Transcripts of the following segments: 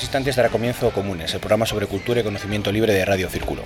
instantes dará comienzo Comunes, el programa sobre cultura y conocimiento libre de Radio Círculo.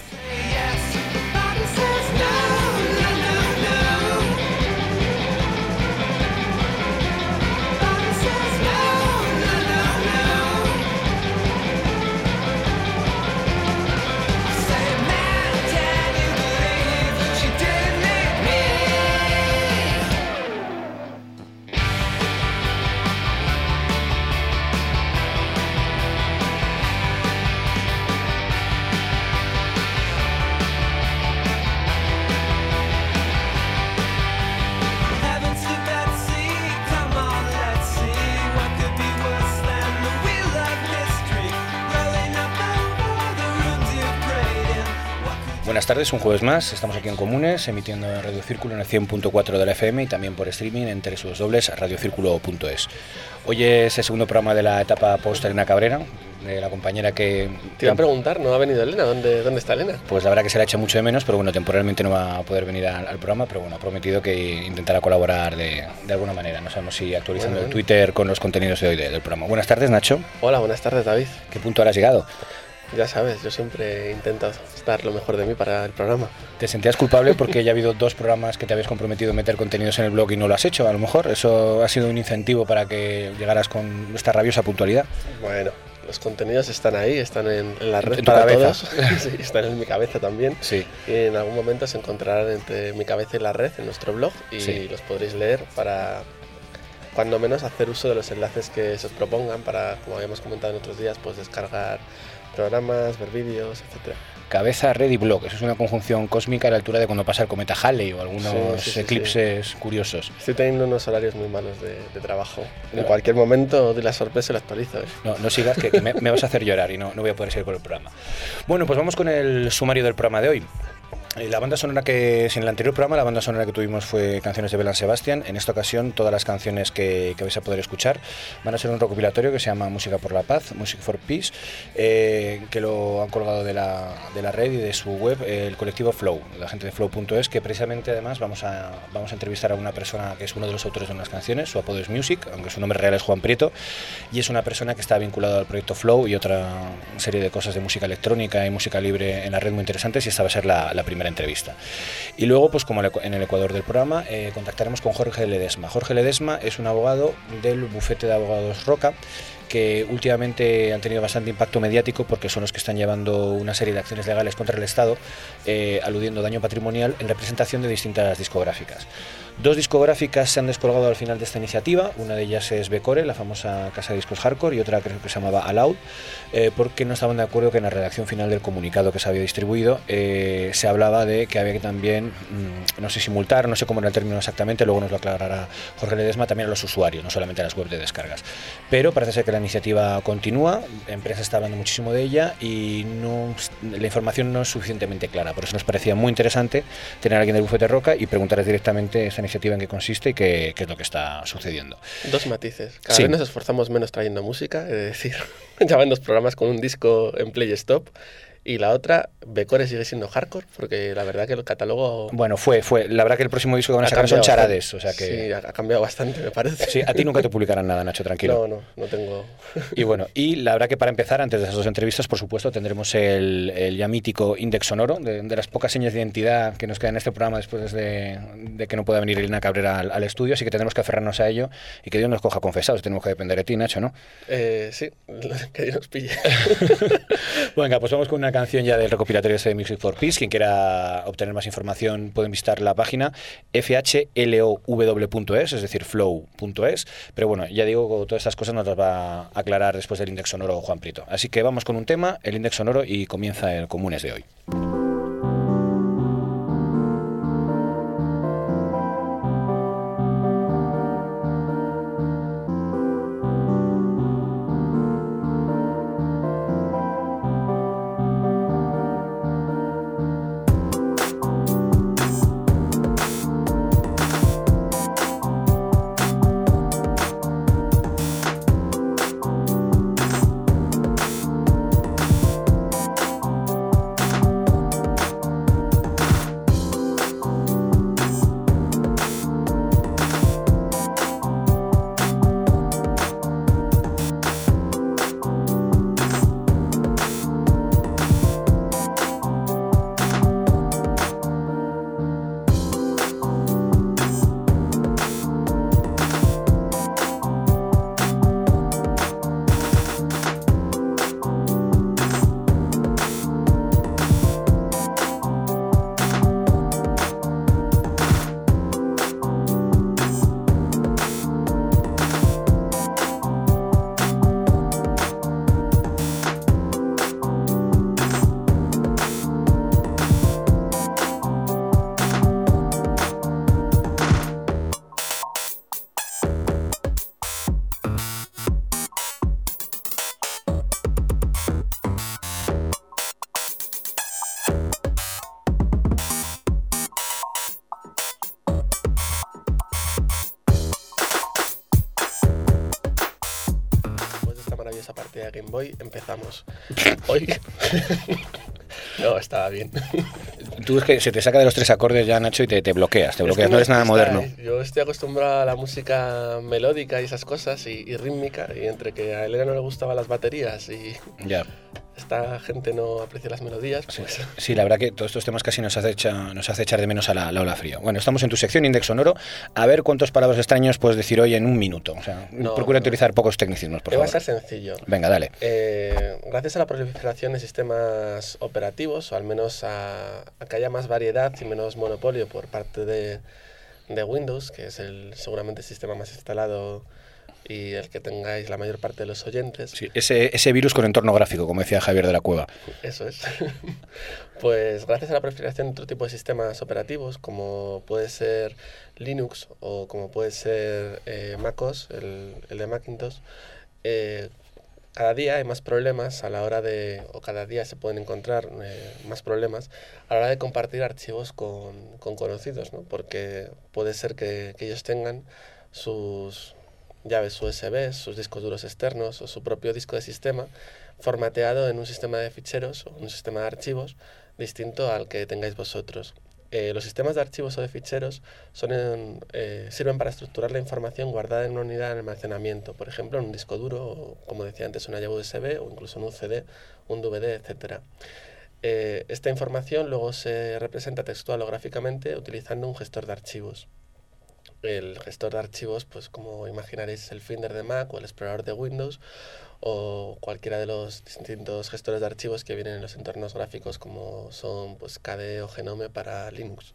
Buenas tardes, un jueves más, estamos aquí en Comunes, emitiendo en Radio Círculo en el 100.4 de la FM y también por streaming en www.radiocirculo.es. Hoy es el segundo programa de la etapa post-Elena Cabrera, de la compañera que... Te iba a preguntar, ¿no ha venido Elena? ¿Dónde está Elena? Pues la verdad que se la echa mucho de menos, pero bueno, temporalmente no va a poder venir al programa, pero bueno, ha prometido que intentará colaborar de alguna manera. No sabemos si actualizando el Twitter con los contenidos de hoy del programa. Buenas tardes, Nacho. Hola, buenas tardes, David. ¿Qué punto ahora has llegado? Ya sabes, yo siempre intento dar lo mejor de mí para el programa. ¿Te sentías culpable porque ya ha habido 2 programas que te habías comprometido a meter contenidos en el blog y no lo has hecho? A lo mejor eso ha sido un incentivo para que llegaras con esta rabiosa puntualidad. Bueno, los contenidos están ahí, están en la red en para cabeza. Todos. Sí, están en mi cabeza también. Sí. Y en algún momento se encontrarán entre mi cabeza y la red en nuestro blog y sí, los podréis leer para, cuando menos, hacer uso de los enlaces que se os propongan para, como habíamos comentado en otros días, pues descargar programas, ver vídeos, etcétera. Cabeza, red y blog, eso es una conjunción cósmica a la altura de cuando pasa el cometa Halley o algunos eclipses curiosos. Estoy teniendo unos horarios muy malos de trabajo. En cualquier momento doy la sorpresa y lo actualizo. No sigas, que me vas a hacer llorar y no voy a poder seguir con el programa. Bueno, pues vamos con el sumario del programa de hoy. La banda sonora en el anterior programa, la banda sonora que tuvimos fue canciones de Belle Sebastian. En esta ocasión, todas las canciones que vais a poder escuchar van a ser un recopilatorio que se llama Música por la Paz, Music for Peace, que lo han colgado de la red y de su web el colectivo Flow, la gente de Flow.es, que precisamente además vamos a entrevistar a una persona que es uno de los autores de unas canciones. Su apodo es Music, aunque su nombre real es Juan Prieto, y es una persona que está vinculada al proyecto Flow y otra serie de cosas de música electrónica y música libre en la red muy interesantes, y esta va a ser la primera entrevista. Y luego, pues como en el ecuador del programa, contactaremos con Jorge Ledesma. Jorge Ledesma es un abogado del bufete de abogados Roca, que últimamente han tenido bastante impacto mediático porque son los que están llevando una serie de acciones legales contra el Estado, aludiendo daño patrimonial en representación de distintas discográficas. 2 discográficas se han descolgado al final de esta iniciativa. Una de ellas es Becore, la famosa casa de discos hardcore, y otra creo que se llamaba Aloud, porque no estaban de acuerdo que en la redacción final del comunicado que se había distribuido se hablaba de que había que también, no sé si multar, no sé cómo era el término exactamente, luego nos lo aclarará Jorge Ledesma, también a los usuarios, no solamente a las webs de descargas. Pero parece ser que la iniciativa continúa, la empresa está hablando muchísimo de ella y la información no es suficientemente clara. Por eso nos parecía muy interesante tener a alguien del bufete Roca y preguntarles directamente esta iniciativa en qué consiste y qué es lo que está sucediendo. 2 matices. Cada vez nos esforzamos menos trayendo música, es decir, ya van 2 programas con un disco en play stop. Y la otra, Becore sigue siendo hardcore, porque la verdad que el catálogo... Bueno, fue. La verdad que el próximo disco que van a sacar son charades, o sea que... Sí, ha cambiado bastante, me parece. Sí, a ti nunca te publicarán nada, Nacho, tranquilo. No tengo... Y bueno, y la verdad que para empezar, antes de esas 2 entrevistas, por supuesto, tendremos el ya mítico Índex Sonoro, de las pocas señas de identidad que nos quedan en este programa después de que no pueda venir Elena Cabrera al estudio, así que tendremos que aferrarnos a ello y que Dios nos coja confesados, tenemos que depender de ti, Nacho, ¿no? Sí, que Dios nos pille. Venga, pues vamos con una canción ya del recopilatorio de Music for Peace. Quien quiera obtener más información pueden visitar la página fhlow.es, es decir, flow.es. Pero bueno, ya digo, todas estas cosas nos las va a aclarar después del Índex Sonoro Juan Prieto. Así que vamos con un tema, el Índex Sonoro, y comienza el Comunes de hoy. de Game Boy, empezamos. Hoy... No, estaba bien. Tú es que se te saca de los 3 acordes ya, Nacho, y te bloqueas, no eres nada moderno. Yo estoy acostumbrado a la música melódica y esas cosas, y rítmica, y entre que a Elena no le gustaban las baterías y... Ya. Esta gente no aprecia las melodías, pues... Sí, la verdad que todos estos temas casi nos hace echar de menos a la ola fría. Bueno, estamos en tu sección Index Sonoro. A ver cuántos palabras extraños puedes decir hoy en un minuto. O sea, procura utilizar pocos tecnicismos, por favor. Va a ser sencillo. Venga, dale. Gracias a la proliferación de sistemas operativos, o al menos a que haya más variedad y menos monopolio por parte de Windows, que es seguramente el sistema más instalado y el que tengáis la mayor parte de los oyentes. Sí, ese virus con entorno gráfico, como decía Javier de la Cueva. Eso es. Pues gracias a la proliferación de otro tipo de sistemas operativos, como puede ser Linux o como puede ser MacOS, el de Macintosh, cada día hay más problemas a la hora o cada día se pueden encontrar más problemas a la hora de compartir archivos con conocidos, ¿no? Porque puede ser que ellos tengan sus llaves USB, sus discos duros externos o su propio disco de sistema formateado en un sistema de ficheros o un sistema de archivos distinto al que tengáis vosotros. Los sistemas de archivos o de ficheros sirven para estructurar la información guardada en una unidad de almacenamiento, por ejemplo en un disco duro, o, como decía antes, una llave USB o incluso en un CD, un DVD, etc. Esta información luego se representa textual o gráficamente utilizando un gestor de archivos. El gestor de archivos, pues como imaginaréis, el Finder de Mac o el explorador de Windows o cualquiera de los distintos gestores de archivos que vienen en los entornos gráficos como son pues, KDE o Genome para Linux.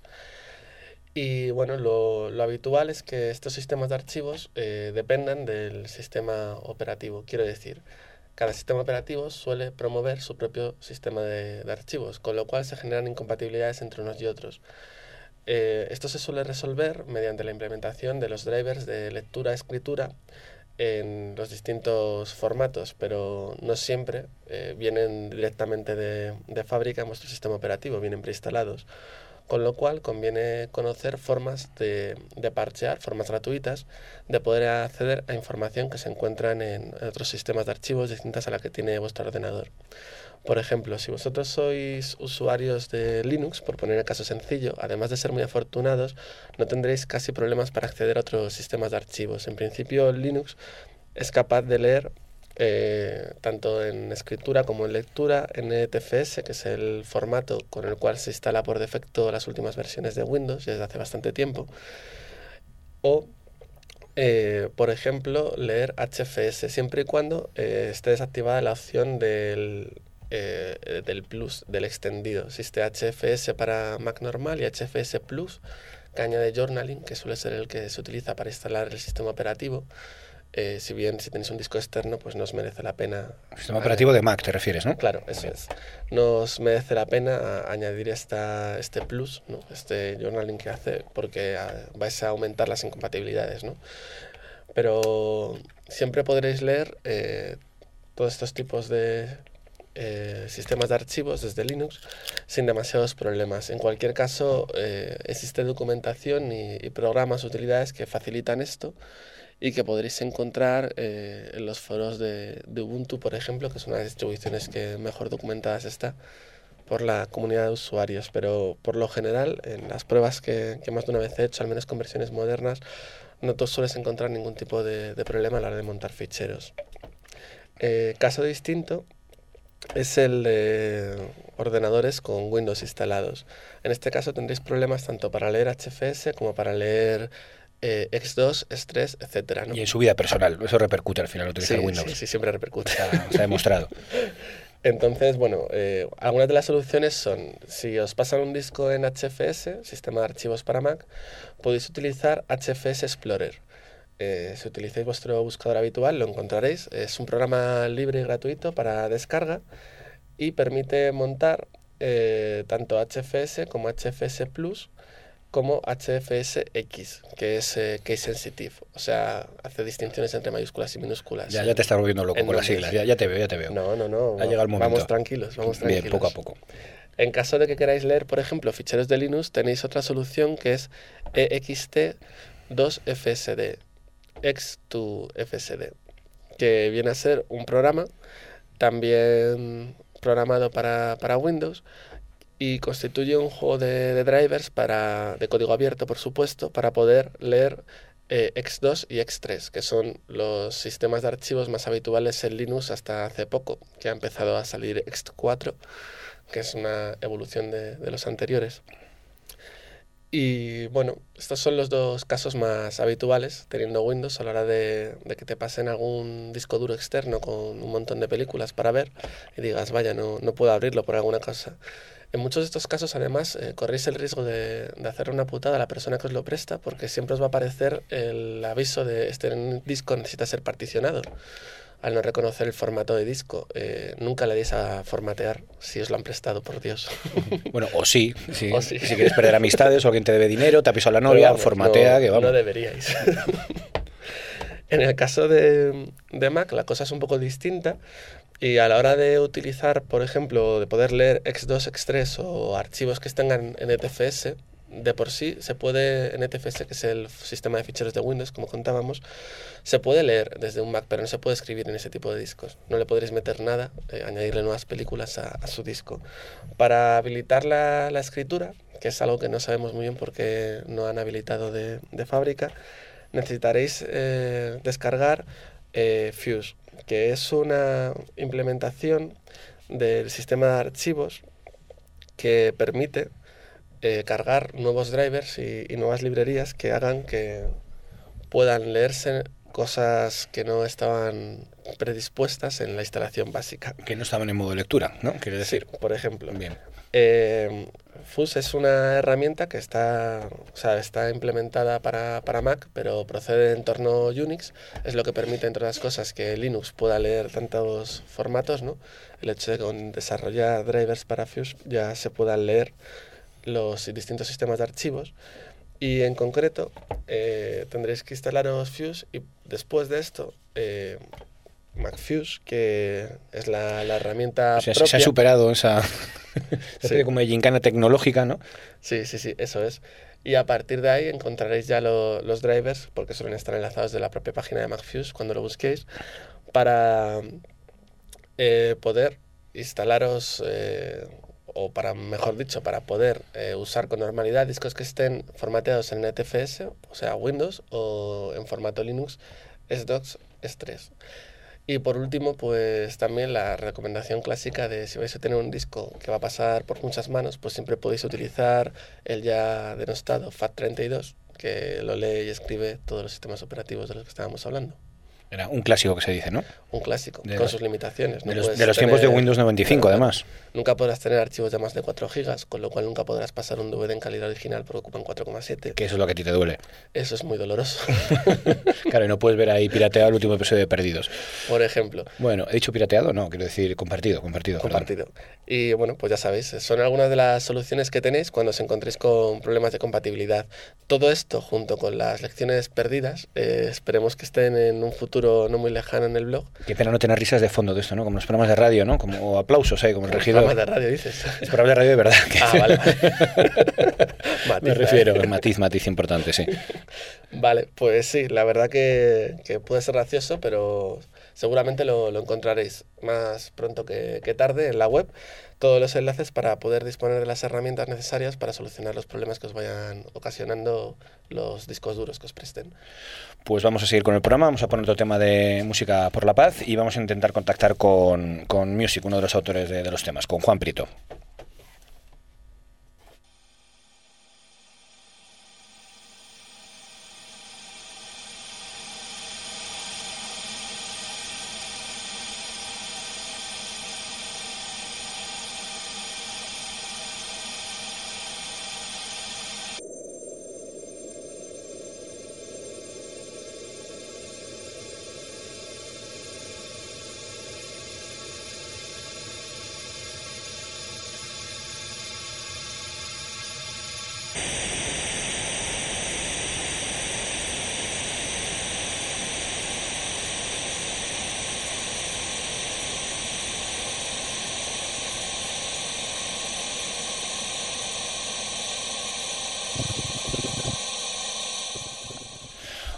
Y bueno, lo habitual es que estos sistemas de archivos dependan del sistema operativo. Quiero decir, cada sistema operativo suele promover su propio sistema de archivos, con lo cual se generan incompatibilidades entre unos y otros. Esto se suele resolver mediante la implementación de los drivers de lectura-escritura en los distintos formatos, pero no siempre vienen directamente de fábrica en vuestro sistema operativo, vienen preinstalados. Con lo cual conviene conocer formas de parchear, formas gratuitas, de poder acceder a información que se encuentran en otros sistemas de archivos distintas a la que tiene vuestro ordenador. Por ejemplo, si vosotros sois usuarios de Linux, por poner el caso sencillo, además de ser muy afortunados, no tendréis casi problemas para acceder a otros sistemas de archivos. En principio, Linux es capaz de leer tanto en escritura como en lectura NTFS, que es el formato con el cual se instala por defecto las últimas versiones de Windows desde hace bastante tiempo, o por ejemplo leer HFS siempre y cuando esté desactivada la opción del Plus, del extendido. Existe HFS para Mac normal y HFS Plus, que añade journaling, que suele ser el que se utiliza para instalar el sistema operativo. Si tenéis un disco externo, pues no os merece la pena... Sistema operativo de Mac te refieres, ¿no? Claro, eso es. No os merece la pena añadir este plus, ¿no? Este journaling que hace, porque vais a aumentar las incompatibilidades, ¿no? Pero siempre podréis leer todos estos tipos de sistemas de archivos desde Linux sin demasiados problemas. En cualquier caso, existe documentación y programas, utilidades que facilitan esto y que podréis encontrar en los foros de Ubuntu, por ejemplo, que es una de las distribuciones que mejor documentadas está por la comunidad de usuarios. Pero por lo general, en las pruebas que más de una vez he hecho, al menos con versiones modernas, no te sueles encontrar ningún tipo de problema a la hora de montar ficheros. Caso distinto es el de ordenadores con Windows instalados. En este caso tendréis problemas tanto para leer HFS como para leer X2, S3, etcétera, ¿no? Y en su vida personal, eso repercute al final utilizar Windows. Sí, siempre repercute. Se ha demostrado. Entonces, bueno, algunas de las soluciones son, si os pasan un disco en HFS, sistema de archivos para Mac, podéis utilizar HFS Explorer. Si utilizáis vuestro buscador habitual, lo encontraréis. Es un programa libre y gratuito para descarga y permite montar tanto HFS como HFS Plus como HFS-X, que es case sensitive, o sea, hace distinciones entre mayúsculas y minúsculas. Ya te estás volviendo loco con las siglas, ya te veo. No. Ha llegado el momento. Vamos tranquilos. Bien, poco a poco. En caso de que queráis leer, por ejemplo, ficheros de Linux, tenéis otra solución que es EXT2FSD, X2FSD, que viene a ser un programa también programado para Windows y constituye un juego de drivers de código abierto, por supuesto, para poder leer X2 y X3, que son los sistemas de archivos más habituales en Linux hasta hace poco, que ha empezado a salir X4, que es una evolución de los anteriores. Y bueno, estos son los dos casos más habituales teniendo Windows a la hora de que te pasen algún disco duro externo con un montón de películas para ver y digas, vaya, no puedo abrirlo por alguna cosa. En muchos de estos casos, además, corréis el riesgo de hacer una putada a la persona que os lo presta, porque siempre os va a aparecer el aviso de este disco necesita ser particionado. Al no reconocer el formato de disco, nunca le deis a formatear si os lo han prestado, por Dios. Bueno, o sí. Si quieres perder amistades o alguien te debe dinero, te ha pisado la novia, vamos, formatea, que vamos. No deberíais. En el caso de Mac, la cosa es un poco distinta. Y a la hora de utilizar, por ejemplo, de poder leer X2, X3 o archivos que estén en NTFS, de por sí se puede, NTFS, que es el sistema de ficheros de Windows, como contábamos, se puede leer desde un Mac, pero no se puede escribir en ese tipo de discos. No le podréis meter nada, añadirle nuevas películas a su disco. Para habilitar la escritura, que es algo que no sabemos muy bien porque no han habilitado de fábrica, necesitaréis descargar Fuse, que es una implementación del sistema de archivos que permite cargar nuevos drivers y nuevas librerías que hagan que puedan leerse cosas que no estaban predispuestas en la instalación básica. Que no estaban en modo lectura, ¿no? Quiero decir. Sí, por ejemplo. Bien. Fuse es una herramienta que está implementada para Mac, pero procede de entorno Unix. Es lo que permite, entre otras cosas, que Linux pueda leer tantos formatos, ¿no? El hecho de que con desarrollar drivers para Fuse ya se puedan leer los distintos sistemas de archivos. Y en concreto tendréis que instalaros Fuse y después de esto MacFuse, que es la herramienta propia. Se ha superado esa Sí. como gincana tecnológica, ¿no? Sí, eso es. Y a partir de ahí encontraréis ya los drivers, porque suelen estar enlazados de la propia página de MacFuse cuando lo busquéis, para poder instalaros, o para, mejor dicho, para poder usar con normalidad discos que estén formateados en NTFS, o sea, Windows, o en formato Linux, S2, S3. Y por último, pues también la recomendación clásica de si vais a tener un disco que va a pasar por muchas manos, pues siempre podéis utilizar el ya denostado FAT32, que lo lee y escribe todos los sistemas operativos de los que estábamos hablando. Era un clásico que se dice, ¿no? Un clásico, con sus limitaciones. De los tiempos de Windows 95, además. Nunca podrás tener archivos de más de 4 gigas, con lo cual nunca podrás pasar un DVD en calidad original porque ocupan 4,7. Que eso es lo que a ti te duele. Eso es muy doloroso. Claro, y no puedes ver ahí pirateado el último episodio de Perdidos. Por ejemplo. Bueno, ¿he dicho pirateado? No, quiero decir compartido. Compartido. Y bueno, pues ya sabéis, son algunas de las soluciones que tenéis cuando os encontréis con problemas de compatibilidad. Todo esto, junto con las lecciones perdidas, esperemos que estén en un futuro no muy lejano en el blog. Qué pena no tener risas de fondo de esto, ¿no? Como los programas de radio, ¿no? Como aplausos, como el regidor. Programas de radio, dices. Es programa de radio de verdad. Vale. Me refiero, matiz importante, sí. Vale, pues sí, la verdad que puede ser gracioso, pero seguramente lo encontraréis más pronto que tarde en la web. Todos los enlaces para poder disponer de las herramientas necesarias para solucionar los problemas que os vayan ocasionando los discos duros que os presten. Pues vamos a seguir con el programa, vamos a poner otro tema de música por la paz y vamos a intentar contactar con Music, uno de los autores de los temas, con Juan Prieto.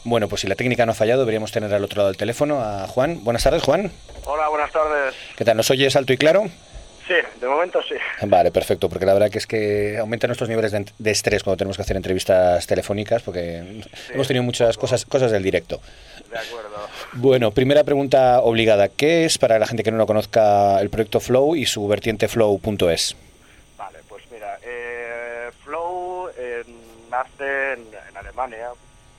Bueno, pues si la técnica no ha fallado, deberíamos tener al otro lado del teléfono a Juan. Buenas tardes, Juan. Hola, buenas tardes. ¿Qué tal? ¿Nos oyes alto y claro? Sí, de momento sí. Vale, perfecto, porque la verdad que es que aumentan nuestros niveles de estrés cuando tenemos que hacer entrevistas telefónicas, porque sí, hemos tenido muchas cosas del directo. De acuerdo. Bueno, primera pregunta obligada. ¿Qué es, para la gente que no lo conozca, el proyecto Flow y su vertiente flow.es? Vale, pues mira, Flow nace en Alemania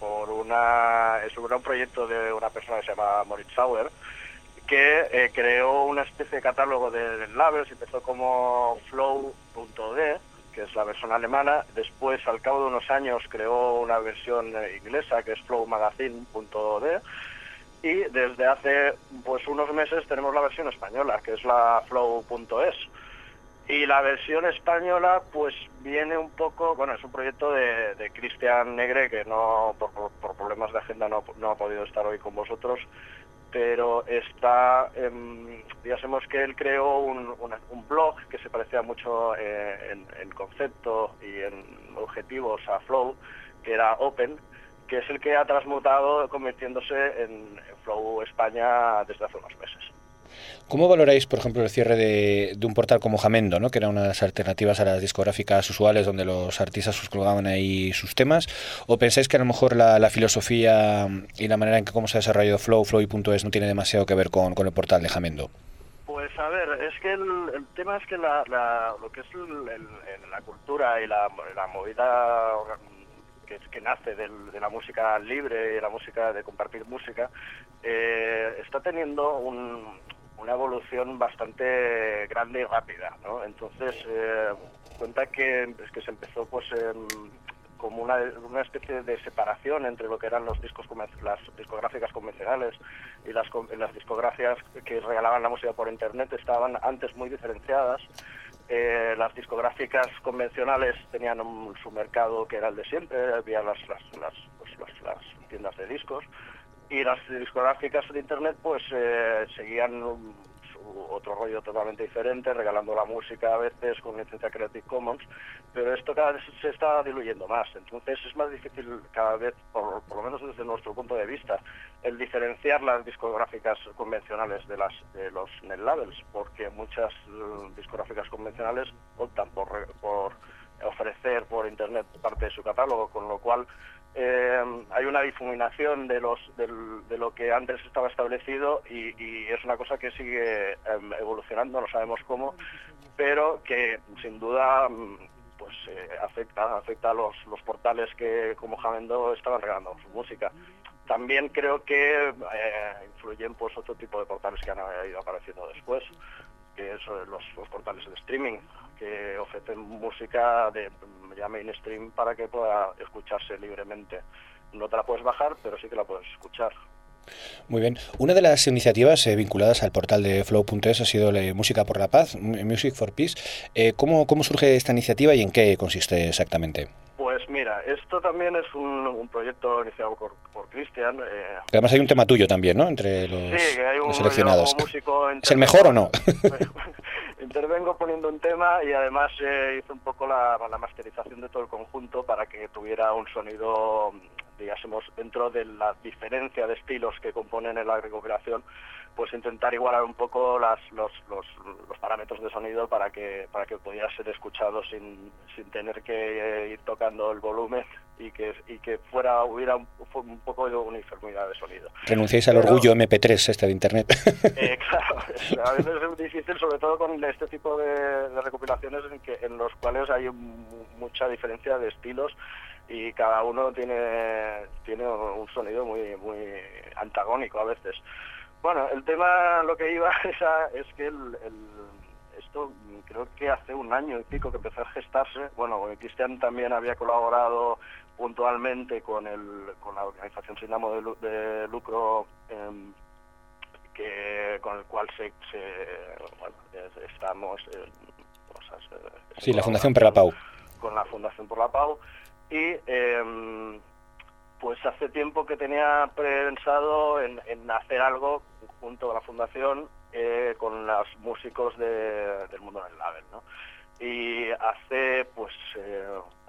sobre un proyecto de una persona que se llama Moritz Sauer, que creó una especie de catálogo de labels. Empezó como flow.de, que es la versión alemana. Después, al cabo de unos años, creó una versión inglesa, que es flowmagazine.de. Y desde hace pues unos meses tenemos la versión española, que es la flow.es. Y la versión española pues viene un poco, bueno, es un proyecto de Cristian Negre, que no por problemas de agenda no ha podido estar hoy con vosotros, pero digamos que él creó un blog que se parecía mucho en concepto y en objetivos a Flow, que era Open, que es el que ha transmutado convirtiéndose en Flow España desde hace unos meses. ¿Cómo valoráis, por ejemplo, el cierre de un portal como Jamendo, ¿no?, que era una de las alternativas a las discográficas usuales donde los artistas colgaban ahí sus temas? ¿O pensáis que a lo mejor la filosofía y la manera en que cómo se ha desarrollado Flow.es no tiene demasiado que ver con el portal de Jamendo? Pues a ver, es que el tema es que lo que es la cultura y la movida que nace de la música libre y la música de compartir música, está teniendo una evolución bastante grande y rápida, ¿no? Entonces, cuenta que se empezó pues como una especie de separación entre lo que eran las discográficas convencionales y las discográficas que regalaban la música por internet. Estaban antes muy diferenciadas. Las discográficas convencionales tenían su mercado, que era el de siempre, había las tiendas de discos, y las discográficas de internet pues seguían otro rollo totalmente diferente, regalando la música a veces con licencia Creative Commons, pero esto cada vez se está diluyendo más. Entonces es más difícil cada vez, por lo menos desde nuestro punto de vista, el diferenciar las discográficas convencionales de los net labels, porque muchas discográficas convencionales optan por ofrecer por internet parte de su catálogo, con lo cual hay una difuminación de lo que antes estaba establecido, y es una cosa que sigue evolucionando, no sabemos cómo, pero que sin duda pues afecta a los portales que como Jamendo estaban regalando su música. También creo que influyen pues otro tipo de portales que han ido apareciendo después, que son los portales de streaming, que ofrecen música ya mainstream para que pueda escucharse libremente. No te la puedes bajar, pero sí que la puedes escuchar. Muy bien. Una de las iniciativas vinculadas al portal de Flow.es ha sido la Música por la Paz, Music for Peace. ¿Cómo surge esta iniciativa y en qué consiste exactamente? Pues mira, esto también es un proyecto iniciado por Cristian. Además hay un tema tuyo también, ¿no?, entre los seleccionados. Músico, ¿Es el mejor o no? Intervengo poniendo un tema y además hice un poco la masterización de todo el conjunto para que tuviera un sonido, digamos, dentro de la diferencia de estilos que componen en la recopilación, pues intentar igualar un poco los parámetros de sonido para que pudiera ser escuchado sin tener que ir tocando el volumen y que hubiera un poco de uniformidad de sonido. Renunciáis al orgullo MP3 de internet. Claro, a veces es difícil, sobre todo con este tipo de recopilaciones en los cuales hay mucha diferencia de estilos y cada uno tiene un sonido muy antagónico a veces. Bueno, el tema, lo que iba es que esto creo que hace un año y pico que empezó a gestarse. Bueno, Cristian también había colaborado puntualmente con la organización sin ánimo de lucro, con el cual estamos sí, la Fundación por la Pau. Con la Fundación por la Pau, y pues hace tiempo que tenía pensado en hacer algo junto a la Fundación con los músicos del mundo del label, ¿no? Y hace, pues, a principios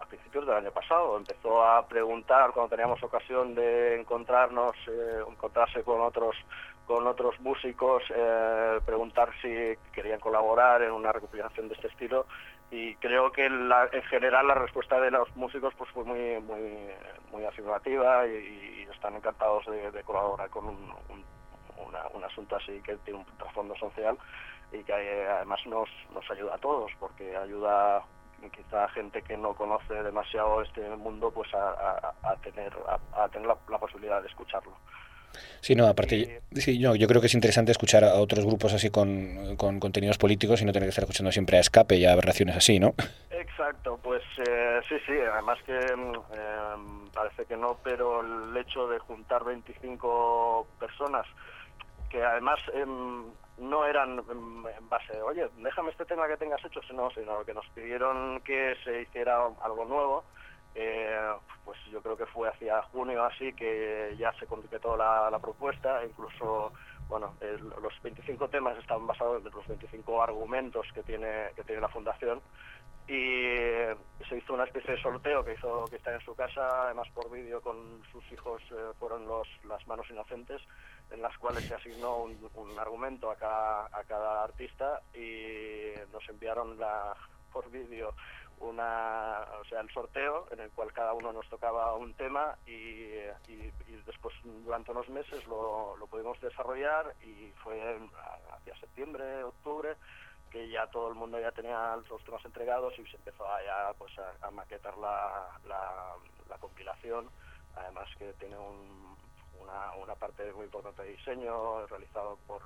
del año pasado. Empezó a preguntar cuando teníamos ocasión de encontrarse con otros músicos, preguntar si querían colaborar en una recopilación de este estilo, y creo que en general la respuesta de los músicos pues fue muy afirmativa y están encantados de colaborar con un asunto así que tiene un trasfondo social y que además nos ayuda a todos, porque ayuda quizá a gente que no conoce demasiado este mundo pues a tener la posibilidad de escucharlo. Sí, no, aparte, sí, yo creo que es interesante escuchar a otros grupos así con contenidos políticos y no tener que estar escuchando siempre a escape y a aberraciones así, ¿no? Exacto, pues sí, además que parece que no, pero el hecho de juntar 25 personas, que además no eran en base de, oye, déjame este tema que tengas hecho, sino que nos pidieron que se hiciera algo nuevo. Pues yo creo que fue hacia junio así que ya se concretó la propuesta. Incluso, bueno, los 25 temas están basados en los 25 argumentos que tiene la fundación, y se hizo una especie de sorteo que está en su casa, además por vídeo con sus hijos, fueron las manos inocentes, en las cuales se asignó un argumento a cada artista, y nos enviaron por vídeo el sorteo en el cual cada uno nos tocaba un tema, y después durante unos meses lo pudimos desarrollar, y fue hacia septiembre, octubre, que ya todo el mundo ya tenía los temas entregados y se empezó a maquetar la compilación, además que tiene una parte muy importante de diseño realizado por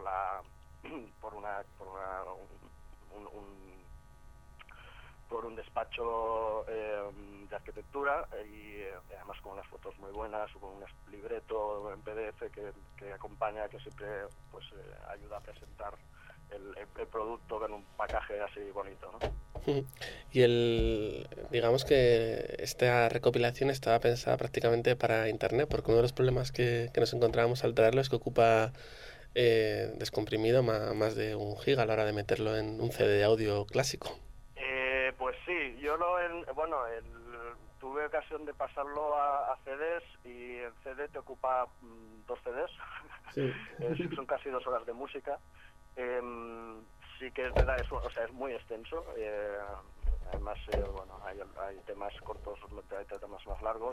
un despacho de arquitectura, y además con unas fotos muy buenas, con un libreto en PDF que acompaña, que siempre pues ayuda a presentar el producto en un paquete así bonito, ¿no? Y digamos que esta recopilación estaba pensada prácticamente para internet, porque uno de los problemas que nos encontrábamos al traerlo es que ocupa descomprimido más de 1 giga a la hora de meterlo en un CD de audio clásico. Pues sí, yo tuve ocasión de pasarlo a CDs, y el CD te ocupa 2 CDs, sí. Son casi 2 horas de música. Sí que es verdad, es muy extenso. Además, hay temas cortos, hay temas más largos,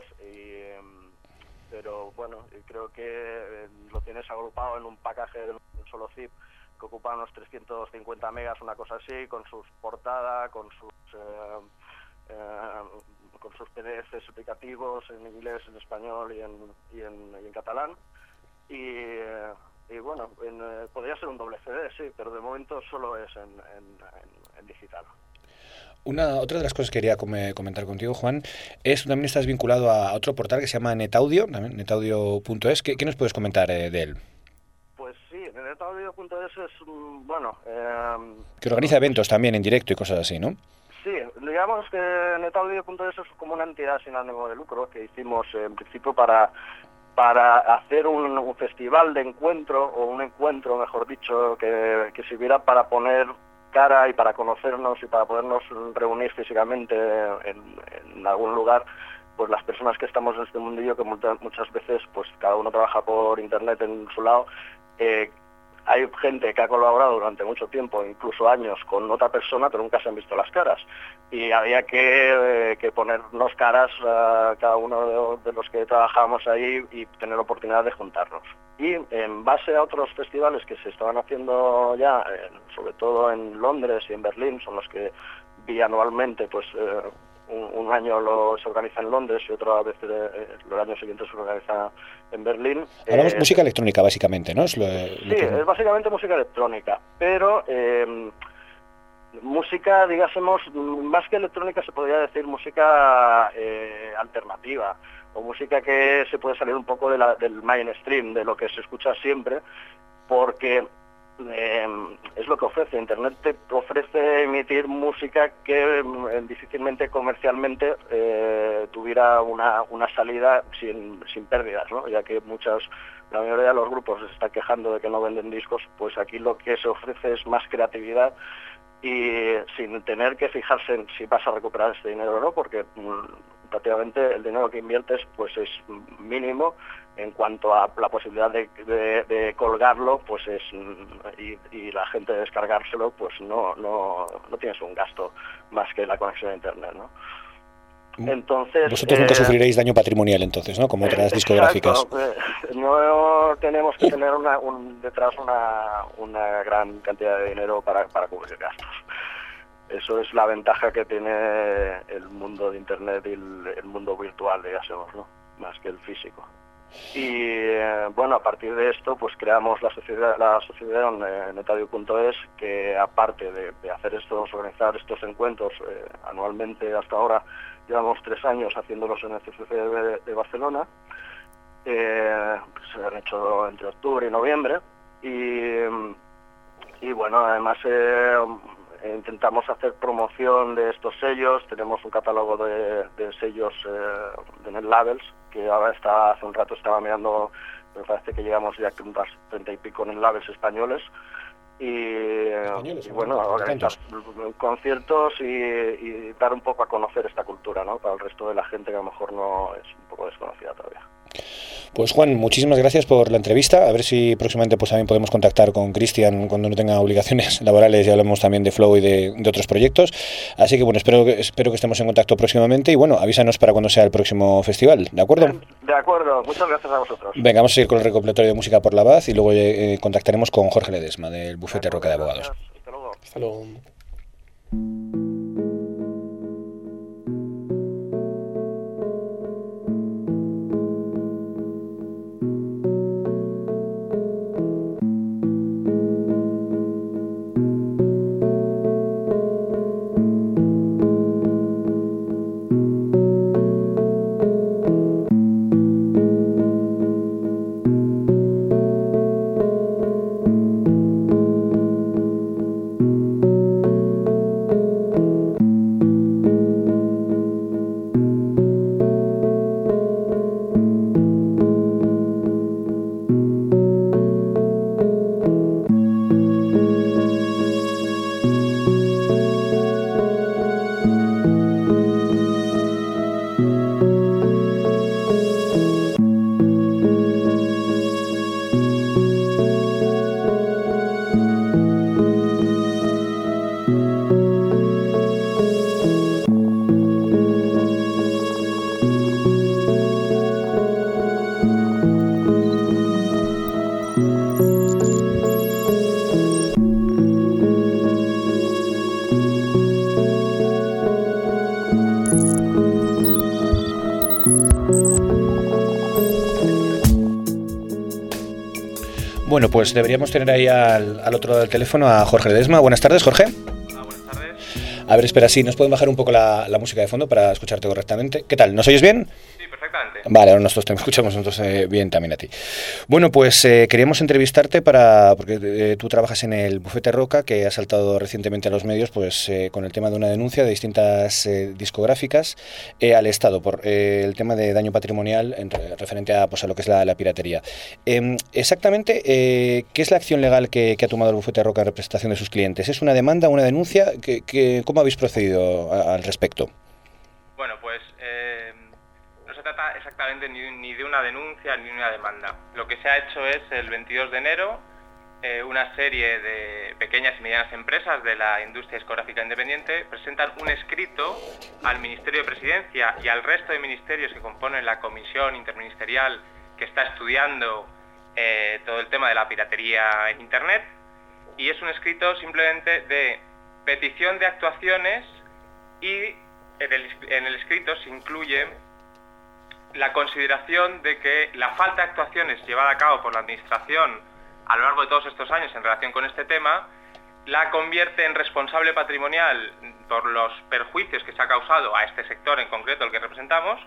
pero bueno, creo que lo tienes agrupado en un paquete de un solo zip que ocupa unos 350 megas, una cosa así, con sus portadas, con sus PDFs explicativos en inglés, en español y en catalán. Y bueno, podría ser un doble CD, sí, pero de momento solo es en digital. Otra de las cosas que quería comentar contigo, Juan, es que también estás vinculado a otro portal que se llama NetAudio, también, netaudio.es. ¿Qué nos puedes comentar de él? Pues sí, netaudio.es es, bueno... que organiza eventos también en directo y cosas así, ¿no? Sí, digamos que netaudio.es es como una entidad sin ánimo de lucro que hicimos en principio para hacer un festival de encuentro, o un encuentro, mejor dicho, que sirviera para poner cara y para conocernos y para podernos reunir físicamente en algún lugar, pues las personas que estamos en este mundillo, que muchas veces pues cada uno trabaja por internet en su lado. Hay gente que ha colaborado durante mucho tiempo, incluso años, con otra persona, pero nunca se han visto las caras. Y había que ponernos caras a cada uno de los que trabajábamos ahí y tener la oportunidad de juntarnos. Y en base a otros festivales que se estaban haciendo ya, sobre todo en Londres y en Berlín, son los que bianualmente, pues un año se organiza en Londres y otro a veces el año siguiente se organiza en Berlín. Hablamos música electrónica, básicamente, ¿no? Sí, es básicamente música electrónica, pero música, digásemos, más que electrónica se podría decir música alternativa, o música que se puede salir un poco del mainstream, de lo que se escucha siempre, porque es lo que ofrece. Internet te ofrece emitir música que difícilmente comercialmente tuviera una salida sin pérdidas, ¿no? Ya que la mayoría de los grupos se está quejando de que no venden discos, pues aquí lo que se ofrece es más creatividad y sin tener que fijarse en si vas a recuperar este dinero o no, porque prácticamente el dinero que inviertes pues es mínimo. En cuanto a la posibilidad de colgarlo, pues es y la gente descargárselo, pues no tienes un gasto más que la conexión a internet, ¿no? Entonces, vosotros nunca sufriréis daño patrimonial, entonces, ¿no? Como otras discográficas. No tenemos que tener detrás una gran cantidad de dinero para cubrir gastos. Eso es la ventaja que tiene el mundo de internet y el mundo virtual, digamos, ¿no? Más que el físico. Y bueno, a partir de esto pues creamos la asociación Netadio.es, que aparte de hacer organizar estos encuentros anualmente, hasta ahora llevamos 3 años haciéndolos en el CCC de Barcelona. Se han hecho entre octubre y noviembre y bueno, además intentamos hacer promoción de estos sellos. Tenemos un catálogo de sellos de Net Labels, que ahora hace un rato estaba mirando, me parece que llegamos ya a unas 30 y pico Net Labels españoles. Y bueno, organizar conciertos y dar un poco a conocer esta cultura, ¿no? Para el resto de la gente que a lo mejor no es un poco desconocida todavía. Pues Juan, muchísimas gracias por la entrevista. A ver si próximamente pues también podemos contactar con Cristian cuando no tenga obligaciones laborales y hablamos también de Flow y de otros proyectos. Así que bueno, espero que estemos en contacto próximamente y bueno, avísanos para cuando sea el próximo festival, ¿de acuerdo? De acuerdo, muchas gracias a vosotros. Venga, vamos a seguir con el recopilatorio de música por la Paz y luego contactaremos con Jorge Ledesma del Bufete Roca de Abogados. Hasta luego. Hasta luego. Bueno, pues deberíamos tener ahí al otro lado del teléfono a Jorge Ledesma. Buenas tardes, Jorge. Hola, buenas tardes. A ver, espera, sí, ¿nos pueden bajar un poco la música de fondo para escucharte correctamente? ¿Qué tal? ¿Nos oyes bien? Sí, perfectamente. Vale, ahora nosotros te escuchamos bien también a ti. Bueno, pues queríamos entrevistarte porque tú trabajas en el Bufete Roca, que ha saltado recientemente a los medios pues con el tema de una denuncia de distintas discográficas al Estado por el tema de daño patrimonial referente a lo que es la piratería. Exactamente, ¿qué es la acción legal que ha tomado el Bufete Roca en representación de sus clientes? ¿Es una demanda, una denuncia? ¿Cómo habéis procedido al respecto? Bueno, pues no se trata exactamente ni de una denuncia ni de una demanda. Lo que se ha hecho es el 22 de enero una serie de pequeñas y medianas empresas de la industria discográfica independiente presentan un escrito al Ministerio de Presidencia y al resto de ministerios que componen la comisión interministerial que está estudiando todo el tema de la piratería en Internet, y es un escrito simplemente de petición de actuaciones y en el escrito se incluye la consideración de que la falta de actuaciones llevada a cabo por la Administración a lo largo de todos estos años en relación con este tema la convierte en responsable patrimonial por los perjuicios que se ha causado a este sector en concreto, el que representamos,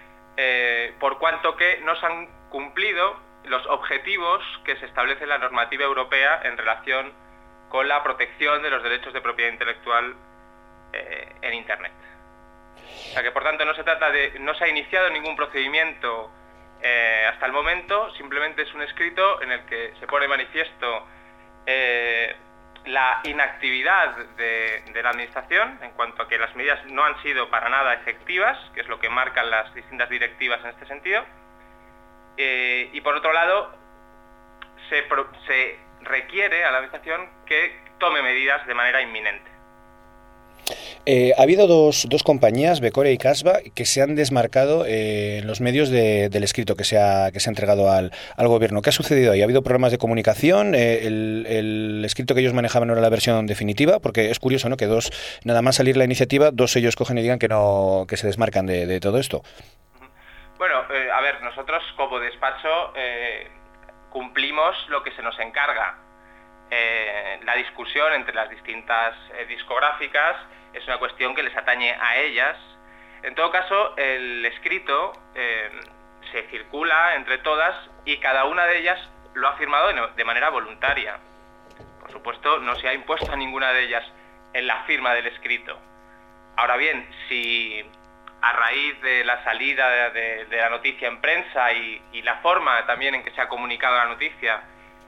por cuanto que no se han cumplido los objetivos que se establece en la normativa europea en relación con la protección de los derechos de propiedad intelectual en Internet. O sea que, por tanto, no se ha iniciado ningún procedimiento hasta el momento, simplemente es un escrito en el que se pone manifiesto la inactividad de la Administración en cuanto a que las medidas no han sido para nada efectivas, que es lo que marcan las distintas directivas en este sentido, y por otro lado se requiere a la Administración que tome medidas de manera inminente. Ha habido dos compañías, Becore y Casba, que se han desmarcado en los medios del escrito que se ha entregado al gobierno. ¿Qué ha sucedido ahí? ¿Ha habido problemas de comunicación? ¿El escrito que ellos manejaban no era la versión definitiva? Porque es curioso, ¿no?, que nada más salir la iniciativa, dos ellos cogen y digan que se desmarcan de todo esto. Bueno, a ver, nosotros como despacho cumplimos lo que se nos encarga. La discusión entre las distintas discográficas es una cuestión que les atañe a ellas. En todo caso, el escrito se circula entre todas y cada una de ellas lo ha firmado de manera voluntaria. Por supuesto, no se ha impuesto a ninguna de ellas en la firma del escrito. Ahora bien, si a raíz de la salida de la noticia en prensa y la forma también en que se ha comunicado la noticia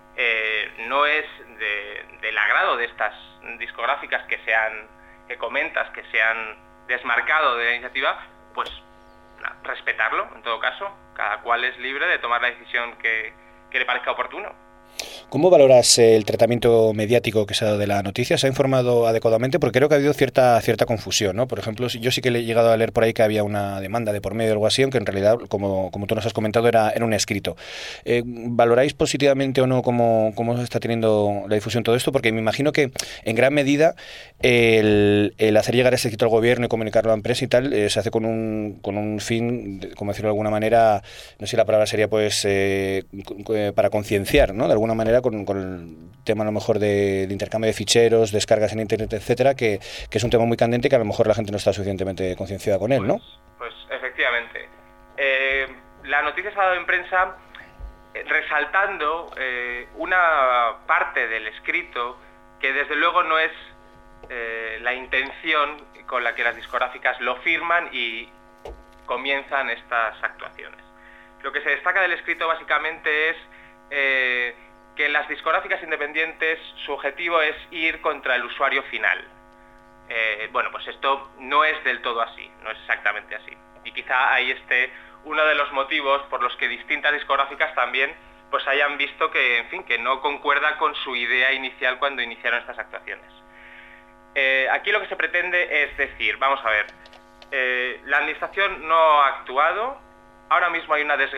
no es del agrado de estas discográficas que comentas que se han desmarcado de la iniciativa, pues respetarlo, en todo caso. Cada cual es libre de tomar la decisión que le parezca oportuno. ¿Cómo valoras el tratamiento mediático que se ha dado de la noticia? ¿Se ha informado adecuadamente? Porque creo que ha habido cierta confusión, ¿no? Por ejemplo, yo sí que le he llegado a leer por ahí que había una demanda de por medio o algo así, aunque en realidad, como tú nos has comentado, era un escrito. ¿Valoráis positivamente o no cómo está teniendo la difusión todo esto? Porque me imagino que en gran medida el hacer llegar ese escrito al gobierno y comunicarlo a la empresa y tal se hace con un fin, como decirlo de alguna manera, no sé si la palabra sería pues para concienciar, ¿no?, de alguna manera con el tema a lo mejor de intercambio de ficheros, descargas en internet, etcétera, que es un tema muy candente que a lo mejor la gente no está suficientemente concienciada con él, ¿no? Pues efectivamente. La noticia se ha dado en prensa resaltando una parte del escrito que desde luego no es la intención con la que las discográficas lo firman y comienzan estas actuaciones. Lo que se destaca del escrito básicamente es que las discográficas independientes su objetivo es ir contra el usuario final. Bueno, pues esto no es del todo así, no es exactamente así. Y quizá ahí esté uno de los motivos por los que distintas discográficas también pues hayan visto que, en fin, que no concuerda con su idea inicial cuando iniciaron estas actuaciones. Aquí lo que se pretende es decir, vamos a ver, la administración no ha actuado. Ahora mismo hay una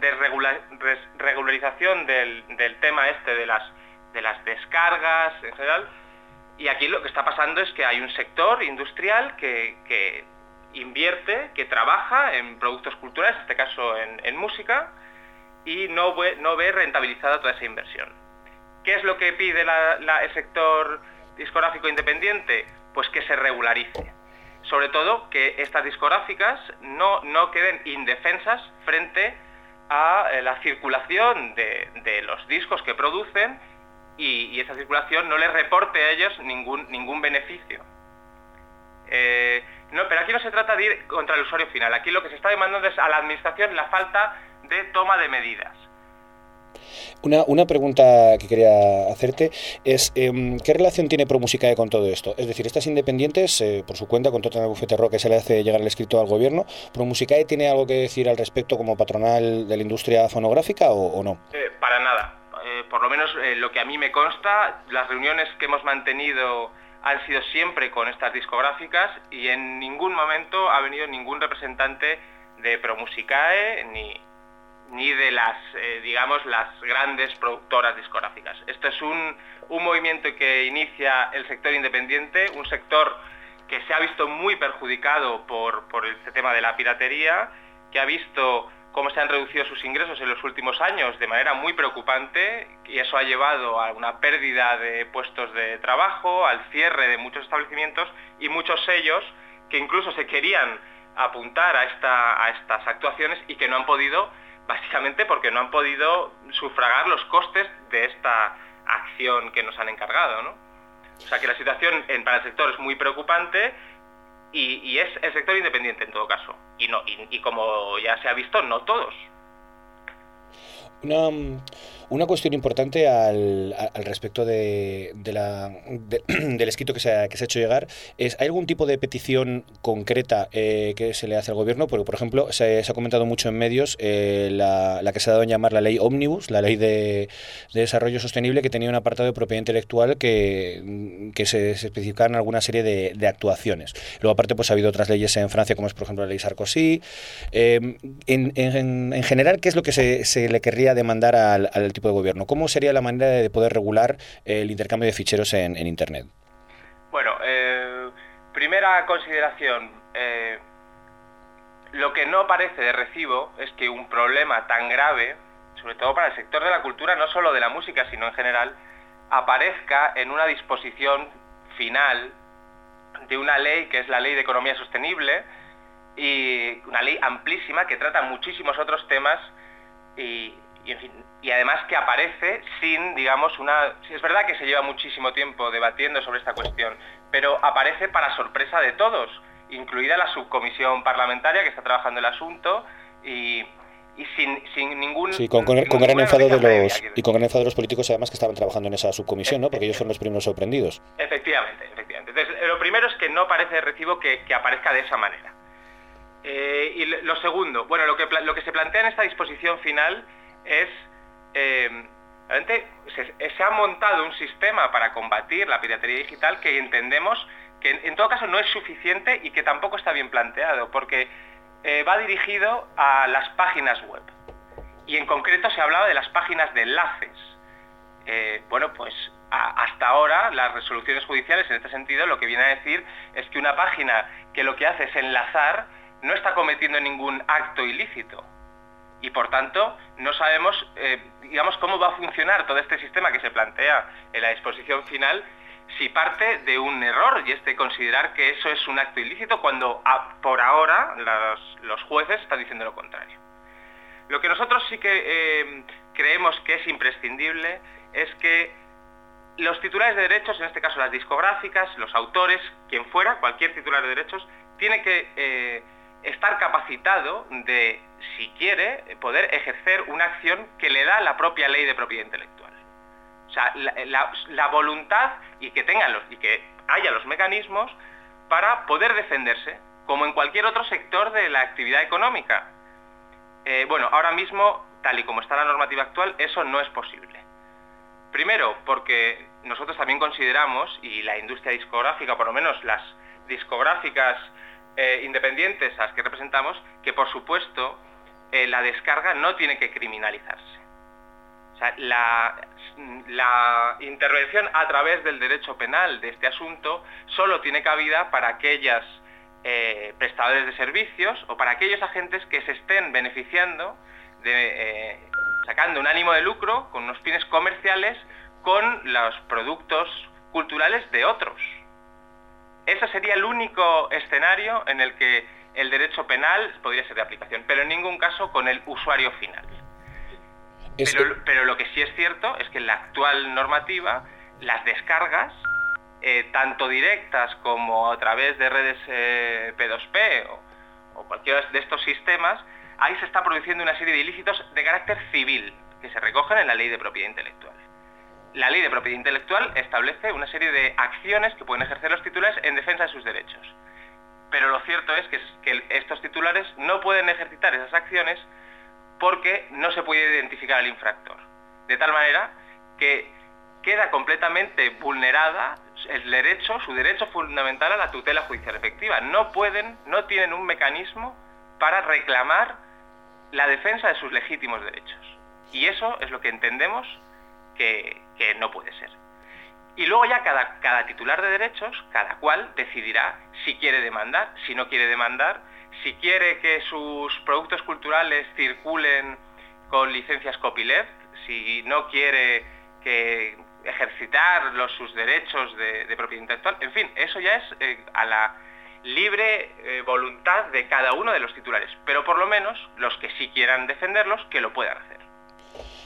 desregularización del tema de las descargas en general, y aquí lo que está pasando es que hay un sector industrial que invierte, que trabaja en productos culturales, en este caso en música, y no ve rentabilizada toda esa inversión. ¿Qué es lo que pide el sector discográfico independiente? Pues que se regularice. Sobre todo que estas discográficas no queden indefensas frente a la circulación de los discos que producen y esa circulación no les reporte a ellos ningún beneficio. Pero aquí no se trata de ir contra el usuario final. Aquí lo que se está demandando es a la administración la falta de toma de medidas. Una pregunta que quería hacerte es ¿qué relación tiene ProMusicae con todo esto? Es decir, estas independientes, por su cuenta, con todo el bufete rock que se le hace llegar el escrito al gobierno, ¿ProMusicae tiene algo que decir al respecto como patronal de la industria fonográfica o no? Para nada. Por lo menos lo que a mí me consta, las reuniones que hemos mantenido han sido siempre con estas discográficas y en ningún momento ha venido ningún representante de ProMusicae ni de las grandes productoras discográficas. Esto es un movimiento que inicia el sector independiente, un sector que se ha visto muy perjudicado por este tema de la piratería, que ha visto cómo se han reducido sus ingresos en los últimos años de manera muy preocupante, y eso ha llevado a una pérdida de puestos de trabajo, al cierre de muchos establecimientos y muchos sellos que incluso se querían apuntar a estas actuaciones y que no han podido, básicamente porque no han podido sufragar los costes de esta acción que nos han encargado, ¿no? O sea que la situación para el sector es muy preocupante y es el sector independiente en todo caso. Y como ya se ha visto, no todos. Una cuestión importante al respecto del escrito que se ha hecho llegar es, ¿hay algún tipo de petición concreta que se le hace al gobierno? Porque, por ejemplo, se ha comentado mucho en medios la que se ha dado en llamar la ley Ómnibus, la ley de desarrollo sostenible, que tenía un apartado de propiedad intelectual que se especificaban alguna serie de actuaciones. Luego, aparte, pues ha habido otras leyes en Francia, como es, por ejemplo, la ley Sarkozy. En general, ¿qué es lo que se le querría demandar al tipo de gobierno? ¿Cómo sería la manera de poder regular el intercambio de ficheros en Internet? Bueno, primera consideración. Lo que no parece de recibo es que un problema tan grave, sobre todo para el sector de la cultura, no solo de la música, sino en general, aparezca en una disposición final de una ley que es la Ley de Economía Sostenible, y una ley amplísima que trata muchísimos otros temas y en fin, y además que aparece sin, digamos, es verdad que se lleva muchísimo tiempo debatiendo sobre esta cuestión, pero aparece para sorpresa de todos, incluida la subcomisión parlamentaria que está trabajando el asunto y sin ningún... Sí, con gran enfado de los políticos, además, que estaban trabajando en esa subcomisión, ¿no? Porque ellos fueron los primeros sorprendidos. Efectivamente. Entonces, lo primero es que no parece de recibo que aparezca de esa manera. Y lo segundo, bueno, lo que se plantea en esta disposición final es, realmente se ha montado un sistema para combatir la piratería digital que entendemos que en todo caso no es suficiente y que tampoco está bien planteado, porque va dirigido a las páginas web. Y en concreto se hablaba de las páginas de enlaces. Bueno, pues hasta ahora las resoluciones judiciales en este sentido lo que viene a decir es que una página que lo que hace es enlazar no está cometiendo ningún acto ilícito. Y por tanto no sabemos, digamos, cómo va a funcionar todo este sistema que se plantea en la disposición final si parte de un error, y es de considerar que eso es un acto ilícito cuando por ahora los jueces están diciendo lo contrario. Lo que nosotros sí que creemos que es imprescindible es que los titulares de derechos, en este caso las discográficas, los autores, quien fuera, cualquier titular de derechos, tiene que estar capacitado de, si quiere, poder ejercer una acción que le da la propia ley de propiedad intelectual. O sea, la voluntad y que haya los mecanismos para poder defenderse, como en cualquier otro sector de la actividad económica. Bueno, ahora mismo, tal y como está la normativa actual, eso no es posible. Primero, porque nosotros también consideramos, y la industria discográfica, por lo menos las discográficas independientes a las que representamos, que por supuesto la descarga no tiene que criminalizarse. O sea, la intervención a través del derecho penal de este asunto solo tiene cabida para aquellas prestadores de servicios o para aquellos agentes que se estén beneficiando sacando un ánimo de lucro con unos fines comerciales con los productos culturales de otros. Ese sería el único escenario en el que el derecho penal podría ser de aplicación, pero en ningún caso con el usuario final. Pero lo que sí es cierto es que en la actual normativa las descargas, tanto directas como a través de redes P2P o cualquiera de estos sistemas, ahí se está produciendo una serie de ilícitos de carácter civil que se recogen en la Ley de Propiedad Intelectual. La Ley de Propiedad Intelectual establece una serie de acciones que pueden ejercer los titulares en defensa de sus derechos. Pero lo cierto es que estos titulares no pueden ejercitar esas acciones porque no se puede identificar al infractor. De tal manera que queda completamente vulnerada su derecho fundamental a la tutela judicial efectiva. No tienen un mecanismo para reclamar la defensa de sus legítimos derechos. Y eso es lo que entendemos que no puede ser. Y luego ya cada titular de derechos, cada cual decidirá si quiere demandar, si no quiere demandar, si quiere que sus productos culturales circulen con licencias copyleft, si no quiere ejercitar sus derechos de propiedad intelectual. En fin, eso ya es a la libre voluntad de cada uno de los titulares, pero por lo menos los que sí quieran defenderlos, que lo puedan hacer.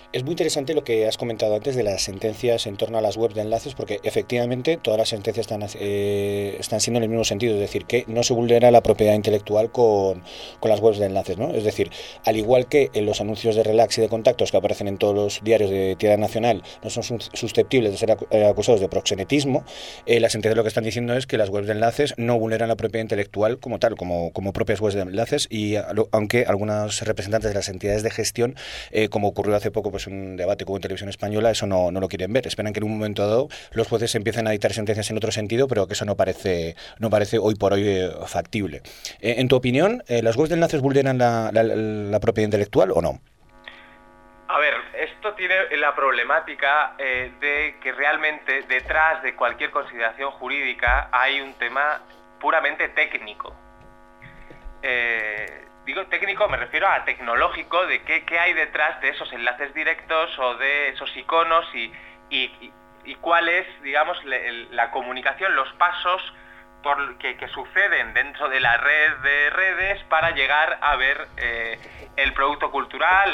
Es muy interesante lo que has comentado antes de las sentencias en torno a las webs de enlaces, porque efectivamente todas las sentencias están siendo en el mismo sentido, es decir, que no se vulnera la propiedad intelectual con las webs de enlaces, ¿no? Es decir, al igual que en los anuncios de relax y de contactos que aparecen en todos los diarios de tirada nacional no son susceptibles de ser acusados de proxenetismo, las sentencias lo que están diciendo es que las webs de enlaces no vulneran la propiedad intelectual como tal, como propias webs de enlaces, y aunque algunos representantes de las entidades de gestión, como ocurrió hace poco pues un debate que hubo en Televisión Española, eso no lo quieren ver. Esperan que en un momento dado los jueces empiecen a dictar sentencias en otro sentido, pero que eso no parece hoy por hoy factible. En tu opinión, ¿las webs de enlaces vulneran la propiedad intelectual o no? A ver, esto tiene la problemática de que realmente detrás de cualquier consideración jurídica hay un tema puramente técnico. Digo técnico, me refiero a tecnológico, de qué hay detrás de esos enlaces directos o de esos iconos y cuál es, digamos, la comunicación, los pasos que suceden dentro de la red de redes para llegar a ver el producto cultural.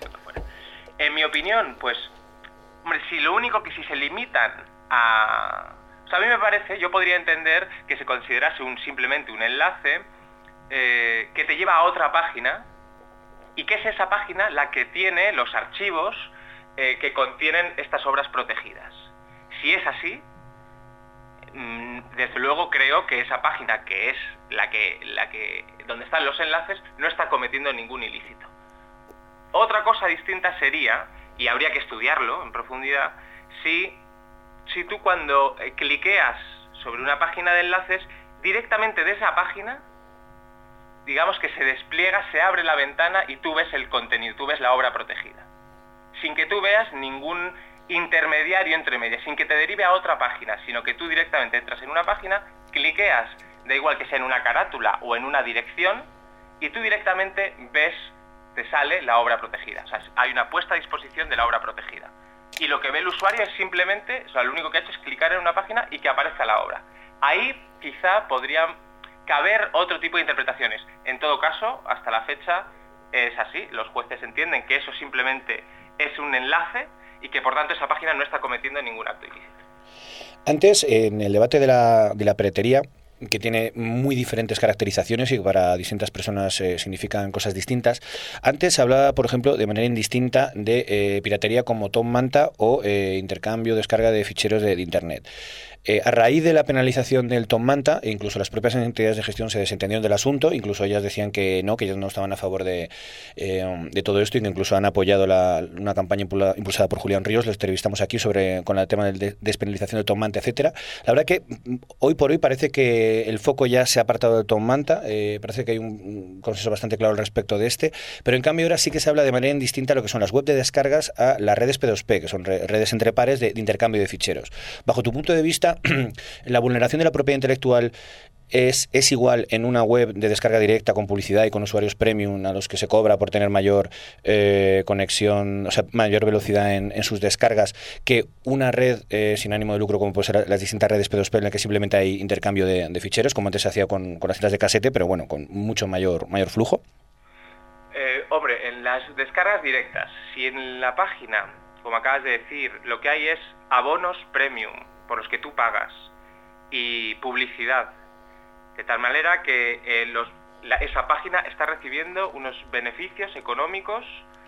En mi opinión, pues, hombre, si se limitan a... O sea, a mí me parece, yo podría entender que se considerase simplemente un enlace que te lleva a otra página y que es esa página la que tiene los archivos que contienen estas obras protegidas. Si es así, desde luego creo que esa página, que es la que donde están los enlaces, no está cometiendo ningún ilícito. Otra cosa distinta sería, y habría que estudiarlo en profundidad, si tú cuando cliqueas sobre una página de enlaces, directamente de esa página, digamos que se despliega, se abre la ventana y tú ves el contenido, tú ves la obra protegida. Sin que tú veas ningún intermediario entre medias, sin que te derive a otra página, sino que tú directamente entras en una página, cliqueas, da igual que sea en una carátula o en una dirección, y tú directamente ves, te sale la obra protegida. O sea, hay una puesta a disposición de la obra protegida. Y lo que ve el usuario es simplemente, o sea, lo único que ha hecho es clicar en una página y que aparezca la obra. Ahí quizá podrían caber otro tipo de interpretaciones. En todo caso, hasta la fecha es así. Los jueces entienden que eso simplemente es un enlace y que por tanto esa página no está cometiendo ningún acto ilícito. Antes, en el debate de la piratería, que tiene muy diferentes caracterizaciones y que para distintas personas significan cosas distintas. Antes se hablaba, por ejemplo, de manera indistinta de piratería como Tom Manta o intercambio, descarga de ficheros de Internet. A raíz de la penalización del Tom Manta, incluso las propias entidades de gestión se desentendieron del asunto, incluso ellas decían que ellos no estaban a favor de todo esto y que incluso han apoyado una campaña impulsada por Julián Ríos, les entrevistamos aquí con el tema de despenalización del Tom Manta, etcétera. La verdad que hoy por hoy parece que el foco ya se ha apartado del Tom Manta, parece que hay un consenso bastante claro al respecto de pero en cambio ahora sí que se habla de manera indistinta lo que son las web de descargas a las redes P2P, que son redes entre pares de intercambio de ficheros. Bajo tu punto de vista, la vulneración de la propiedad intelectual es igual en una web de descarga directa con publicidad y con usuarios premium a los que se cobra por tener mayor conexión, o sea, mayor velocidad en sus descargas, que una red sin ánimo de lucro como pueden ser las distintas redes P2P en las que simplemente hay intercambio de ficheros, como antes se hacía con las cintas de casete, pero bueno, con mucho mayor flujo? Hombre, en las descargas directas, si en la página, como acabas de decir, lo que hay es abonos premium por los que tú pagas y publicidad, de tal manera que esa página está recibiendo unos beneficios económicos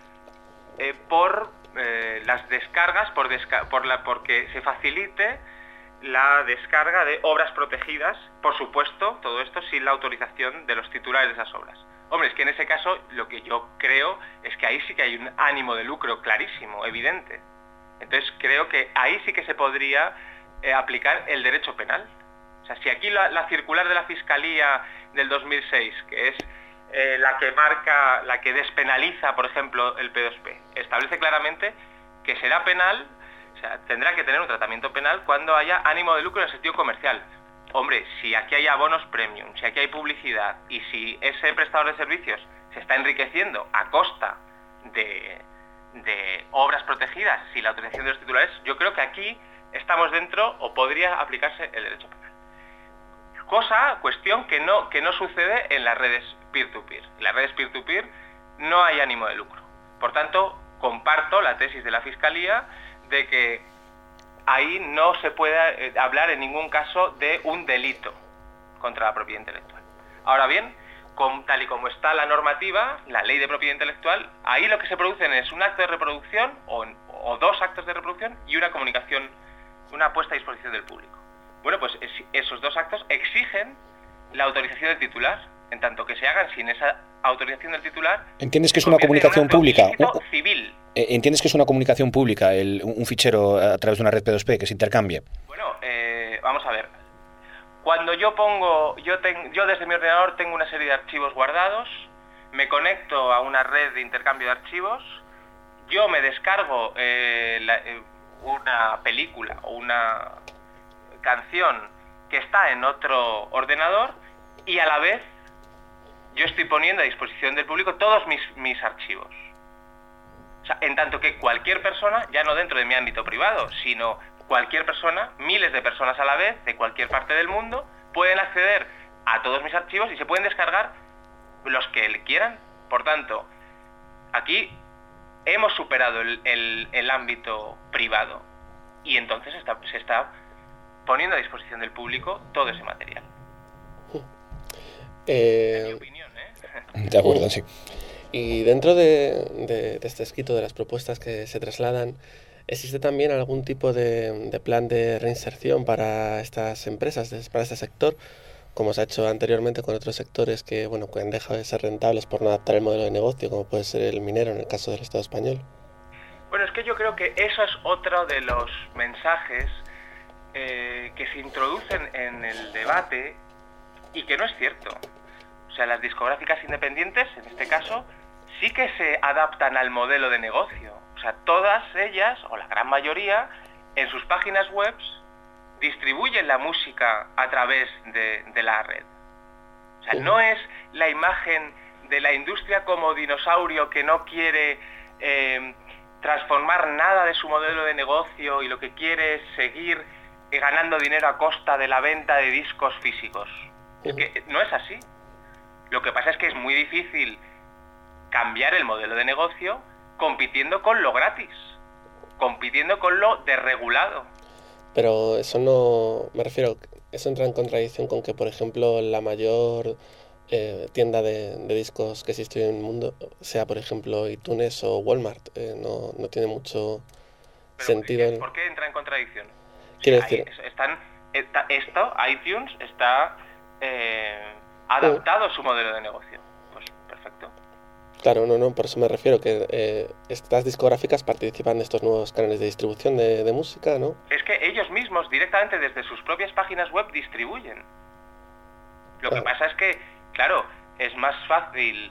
por las descargas, porque se facilite la descarga de obras protegidas, por supuesto, todo esto sin la autorización de los titulares de esas obras. Hombre, es que en ese caso lo que yo creo es que ahí sí que hay un ánimo de lucro clarísimo, evidente. Entonces creo que ahí sí que se podría aplicar el derecho penal. O sea, si aquí la circular de la Fiscalía del 2006, que es la que despenaliza, por ejemplo, el P2P, establece claramente que será penal, o sea, tendrá que tener un tratamiento penal cuando haya ánimo de lucro en el sentido comercial. Hombre, si aquí hay abonos premium, si aquí hay publicidad y si ese prestador de servicios se está enriqueciendo a costa de obras protegidas sin la autorización de los titulares, yo creo que aquí estamos dentro o podría aplicarse el derecho penal. Cuestión que no sucede en las redes peer-to-peer. En las redes peer-to-peer no hay ánimo de lucro. Por tanto, comparto la tesis de la Fiscalía de que ahí no se puede hablar en ningún caso de un delito contra la propiedad intelectual. Ahora bien, tal y como está la normativa, la ley de propiedad intelectual, ahí lo que se producen es un acto de reproducción o dos actos de reproducción y una comunicación, una puesta a disposición del público. Bueno, pues esos dos actos exigen la autorización del titular, en tanto que se hagan sin esa autorización del titular. ¿Entiendes que es una comunicación pública? Civil. ¿Entiendes que es una comunicación pública, un fichero a través de una red P2P que se intercambie? Bueno, vamos a ver. Cuando yo desde mi ordenador tengo una serie de archivos guardados, me conecto a una red de intercambio de archivos, yo me descargo una película o una canción que está en otro ordenador y a la vez yo estoy poniendo a disposición del público todos mis archivos. O sea, en tanto que cualquier persona, ya no dentro de mi ámbito privado, sino cualquier persona, miles de personas a la vez, de cualquier parte del mundo, pueden acceder a todos mis archivos y se pueden descargar los que quieran. Por tanto, aquí hemos superado el ámbito privado y entonces se está poniendo a disposición del público todo ese material. En mi opinión, De acuerdo, sí. Y dentro de este escrito, de las propuestas que se trasladan, ¿existe también algún tipo de plan de reinserción para estas empresas, para este sector, como se ha hecho anteriormente con otros sectores que han dejado de ser rentables por no adaptar el modelo de negocio, como puede ser el minero en el caso del Estado español? Bueno, es que yo creo que eso es otro de los mensajes que se introducen en el debate y que no es cierto. O sea, las discográficas independientes, en este caso, sí que se adaptan al modelo de negocio. O sea, todas ellas, o la gran mayoría, en sus páginas web distribuyen la música a través de la red. O sea, no es la imagen de la industria como dinosaurio que no quiere transformar nada de su modelo de negocio y lo que quiere es seguir ganando dinero a costa de la venta de discos físicos. Es que no es así. Lo que pasa es que es muy difícil cambiar el modelo de negocio compitiendo con lo gratis, compitiendo con lo desregulado. Pero eso no, me refiero, eso entra en contradicción con que, por ejemplo, la mayor tienda de discos que existe en el mundo sea, por ejemplo, iTunes o Walmart. No tiene mucho sentido. ¿Por qué entra en contradicción? Quiero decir, iTunes está adaptado a su modelo de negocio. Pues perfecto. Claro, por eso me refiero, que estas discográficas participan de estos nuevos canales de distribución de música, ¿no? Es que ellos mismos, directamente desde sus propias páginas web, distribuyen. Lo que pasa es que, claro, es más fácil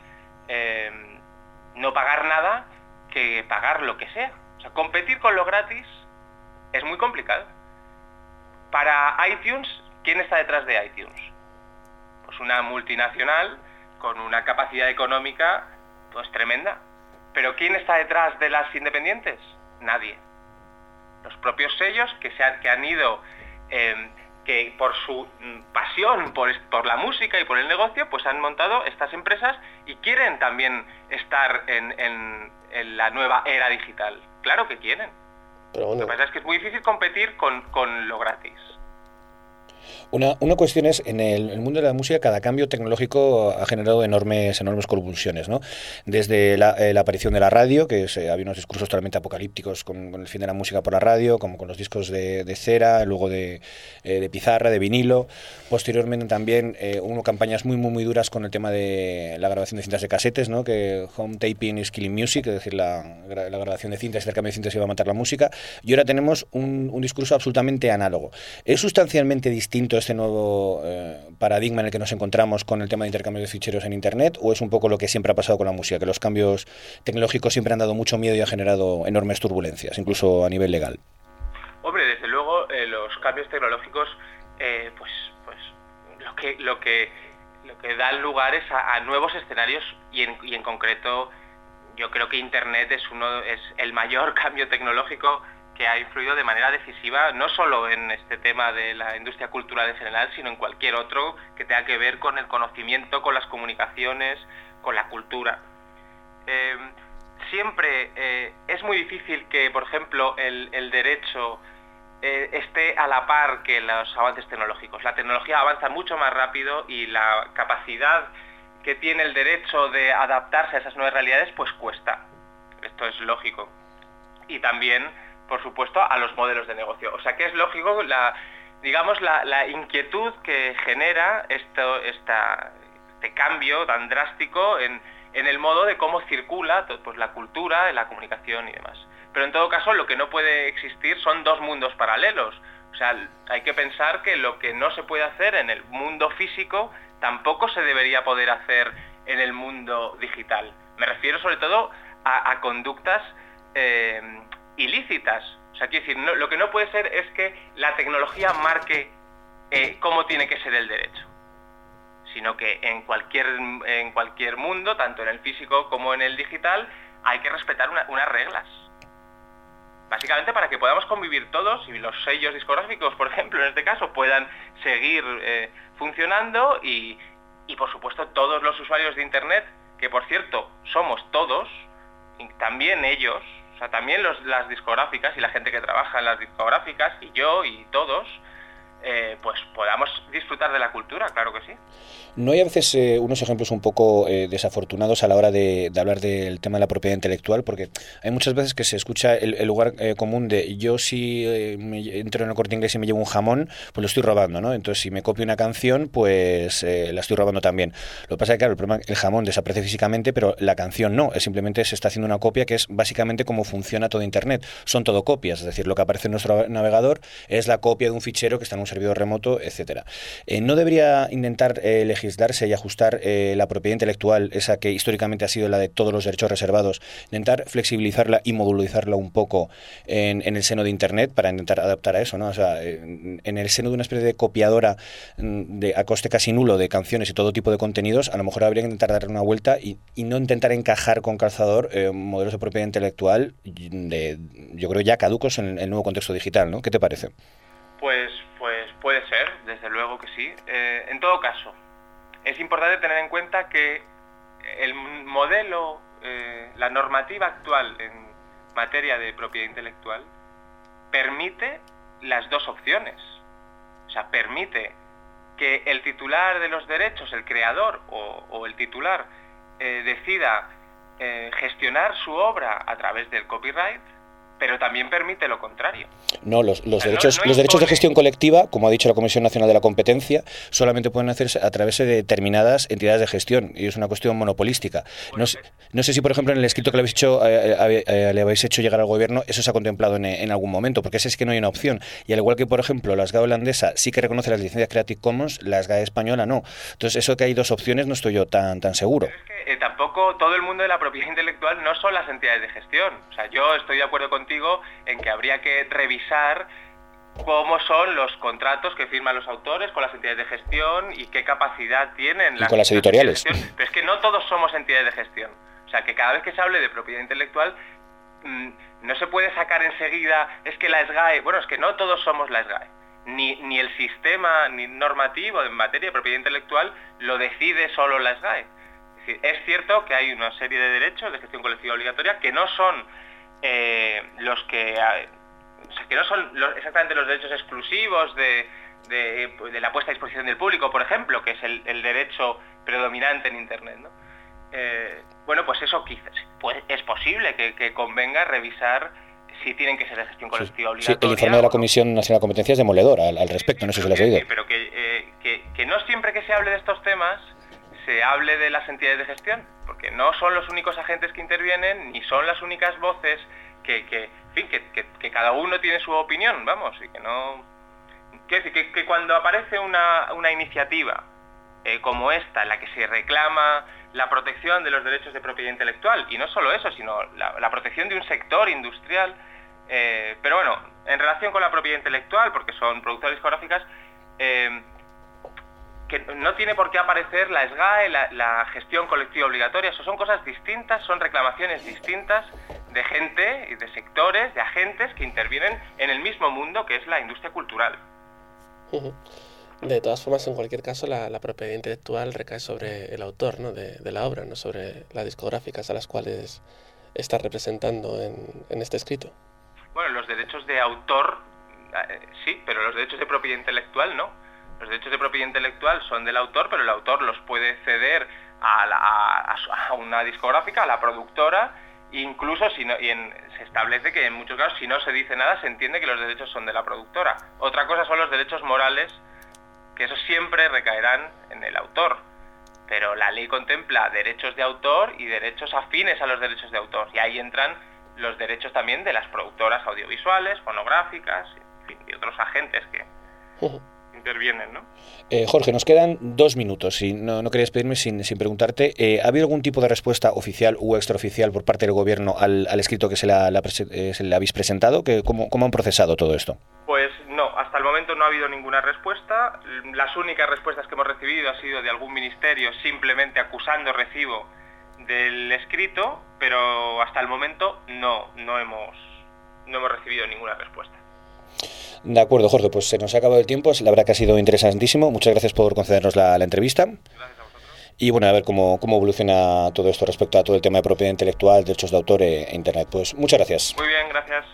no pagar nada que pagar lo que sea. O sea, competir con lo gratis es muy complicado. Para iTunes, ¿quién está detrás de iTunes? Pues una multinacional con una capacidad económica pues tremenda. ¿Pero quién está detrás de las independientes? Nadie. Los propios sellos que han ido, que por su pasión por la música y por el negocio, pues han montado estas empresas y quieren también estar en la nueva era digital. Claro que quieren. Pero bueno, lo que pasa es que es muy difícil competir con lo gratis. Una cuestión es, en el mundo de la música, cada cambio tecnológico ha generado enormes convulsiones, ¿no? Desde la aparición de la radio, que había unos discursos totalmente apocalípticos con el fin de la música por la radio, como con los discos de cera, luego de pizarra, de vinilo. Posteriormente también hubo campañas muy duras con el tema de la grabación de cintas de casetes, ¿no? Que home taping is killing music, es decir, la grabación de cintas, el cambio de cintas iba a matar la música. Y ahora tenemos un discurso absolutamente análogo. ¿Es sustancialmente distinto este nuevo paradigma en el que nos encontramos con el tema de intercambio de ficheros en Internet, o es un poco lo que siempre ha pasado con la música, que los cambios tecnológicos siempre han dado mucho miedo y han generado enormes turbulencias, incluso a nivel legal? Hombre, desde luego los cambios tecnológicos pues lo que dan lugar es a nuevos escenarios y en concreto yo creo que Internet es el mayor cambio tecnológico que ha influido de manera decisiva, no solo en este tema de la industria cultural en general, sino en cualquier otro que tenga que ver con el conocimiento, con las comunicaciones, con la cultura. siempre es muy difícil que, por ejemplo, el derecho esté a la par que los avances tecnológicos. La tecnología avanza mucho más rápido y la capacidad que tiene el derecho de adaptarse a esas nuevas realidades pues cuesta. Esto es lógico. Y también, por supuesto, a los modelos de negocio. O sea que es lógico la inquietud que genera este cambio tan drástico en el modo de cómo circula pues, la cultura, la comunicación y demás. Pero en todo caso, lo que no puede existir son dos mundos paralelos. O sea, hay que pensar que lo que no se puede hacer en el mundo físico tampoco se debería poder hacer en el mundo digital. Me refiero sobre todo a conductas ilícitas. O sea, quiero decir, lo que no puede ser es que la tecnología marque cómo tiene que ser el derecho, sino que en cualquier mundo, tanto en el físico como en el digital, hay que respetar unas reglas. Básicamente para que podamos convivir todos y los sellos discográficos, por ejemplo, en este caso, puedan seguir funcionando y por supuesto todos los usuarios de Internet, que por cierto somos todos, y también ellos, o sea, también las discográficas y la gente que trabaja en las discográficas, y yo y todos, pues podamos disfrutar de la cultura, claro que sí. ¿No hay a veces unos ejemplos un poco desafortunados a la hora de hablar del tema de la propiedad intelectual? Porque hay muchas veces que se escucha el lugar común de yo si entro en el Corte Inglés y me llevo un jamón, pues lo estoy robando, ¿no? Entonces si me copio una canción, pues la estoy robando también. Lo que pasa es que, claro, el problema es que el jamón desaparece físicamente, pero la canción no, es simplemente se está haciendo una copia que es básicamente como funciona todo Internet. Son todo copias, es decir, lo que aparece en nuestro navegador es la copia de un fichero que está en un servidor remoto, etcétera. ¿No debería intentar legislarse y ajustar la propiedad intelectual, esa que históricamente ha sido la de todos los derechos reservados, intentar flexibilizarla y modularizarla un poco en el seno de Internet para intentar adaptar a eso, ¿no? O sea, en el seno de una especie de copiadora a coste casi nulo de canciones y todo tipo de contenidos, a lo mejor habría que intentar darle una vuelta y no intentar encajar con calzador modelos de propiedad intelectual yo creo ya caducos en el nuevo contexto digital, ¿no? ¿Qué te parece? Pues puede ser, desde luego que sí. En todo caso, es importante tener en cuenta que el modelo, la normativa actual en materia de propiedad intelectual permite las dos opciones. O sea, permite que el titular de los derechos, el creador o el titular, decida gestionar su obra a través del copyright, pero también permite lo contrario. No, los derechos de gestión colectiva, como ha dicho la Comisión Nacional de la Competencia, solamente pueden hacerse a través de determinadas entidades de gestión, y es una cuestión monopolística. No sé si, por ejemplo, en el escrito que le habéis hecho llegar al Gobierno, eso se ha contemplado en algún momento, porque es que no hay una opción. Y al igual que, por ejemplo, la SGAE holandesa sí que reconoce las licencias Creative Commons, la SGAE española no. Entonces, eso que hay dos opciones no estoy yo tan seguro. Pero es que tampoco todo el mundo de la propiedad intelectual no son las entidades de gestión. O sea, yo estoy de acuerdo contigo en que habría que revisar cómo son los contratos que firman los autores con las entidades de gestión y qué capacidad tienen con las editoriales. Pero es que no todos somos entidades de gestión. O sea, que cada vez que se hable de propiedad intelectual no se puede sacar enseguida, es que la SGAE, bueno, es que no todos somos la SGAE. Ni el sistema ni normativo en materia de propiedad intelectual lo decide solo la SGAE. Es decir, es cierto que hay una serie de derechos de gestión colectiva obligatoria que no son que no son exactamente los derechos exclusivos de la puesta a disposición del público, por ejemplo, que es el derecho predominante en Internet, ¿no? Bueno, pues eso quizás es posible que convenga revisar si tienen que ser de gestión colectiva obligatoria. Sí, el informe de la Comisión Nacional de Competencia es demoledor al respecto, no sé si lo has oído. Sí, pero que no siempre que se hable de estos temas se hable de las entidades de gestión, porque no son los únicos agentes que intervienen, ni son las únicas voces que cada uno tiene su opinión, vamos, y que no... Quiero decir, que cuando aparece una iniciativa como esta, en la que se reclama la protección de los derechos de propiedad intelectual, y no solo eso, sino la protección de un sector industrial, pero bueno, en relación con la propiedad intelectual, porque son productoras discográficas, que no tiene por qué aparecer la SGAE, la gestión colectiva obligatoria. Eso son cosas distintas, son reclamaciones distintas de gente y de sectores, de agentes que intervienen en el mismo mundo que es la industria cultural. De todas formas, en cualquier caso, la propiedad intelectual recae sobre el autor, ¿no? de la obra, no sobre las discográficas a las cuales está representando en este escrito. Bueno, los derechos de autor sí, pero los derechos de propiedad intelectual no. Los derechos de propiedad intelectual son del autor, pero el autor los puede ceder a una discográfica, a la productora, incluso se establece que en muchos casos, si no se dice nada, se entiende que los derechos son de la productora. Otra cosa son los derechos morales, que esos siempre recaerán en el autor. Pero la ley contempla derechos de autor y derechos afines a los derechos de autor. Y ahí entran los derechos también de las productoras audiovisuales, fonográficas, en fin, y otros agentes que intervienen, ¿no? Jorge, nos quedan 2 minutos y no quería despedirme sin preguntarte. ¿Ha habido algún tipo de respuesta oficial u extraoficial por parte del gobierno al escrito que se le habéis presentado? ¿Cómo han procesado todo esto? Pues no, hasta el momento no ha habido ninguna respuesta. Las únicas respuestas que hemos recibido ha sido de algún ministerio simplemente acusando recibo del escrito, pero hasta el momento no hemos recibido ninguna respuesta. De acuerdo, Jorge, pues se nos ha acabado el tiempo. La verdad que ha sido interesantísimo. Muchas gracias por concedernos la entrevista. Gracias a vosotros. Y bueno, a ver cómo evoluciona todo esto respecto a todo el tema de propiedad intelectual, derechos de autor e Internet. Pues muchas gracias. Muy bien, gracias.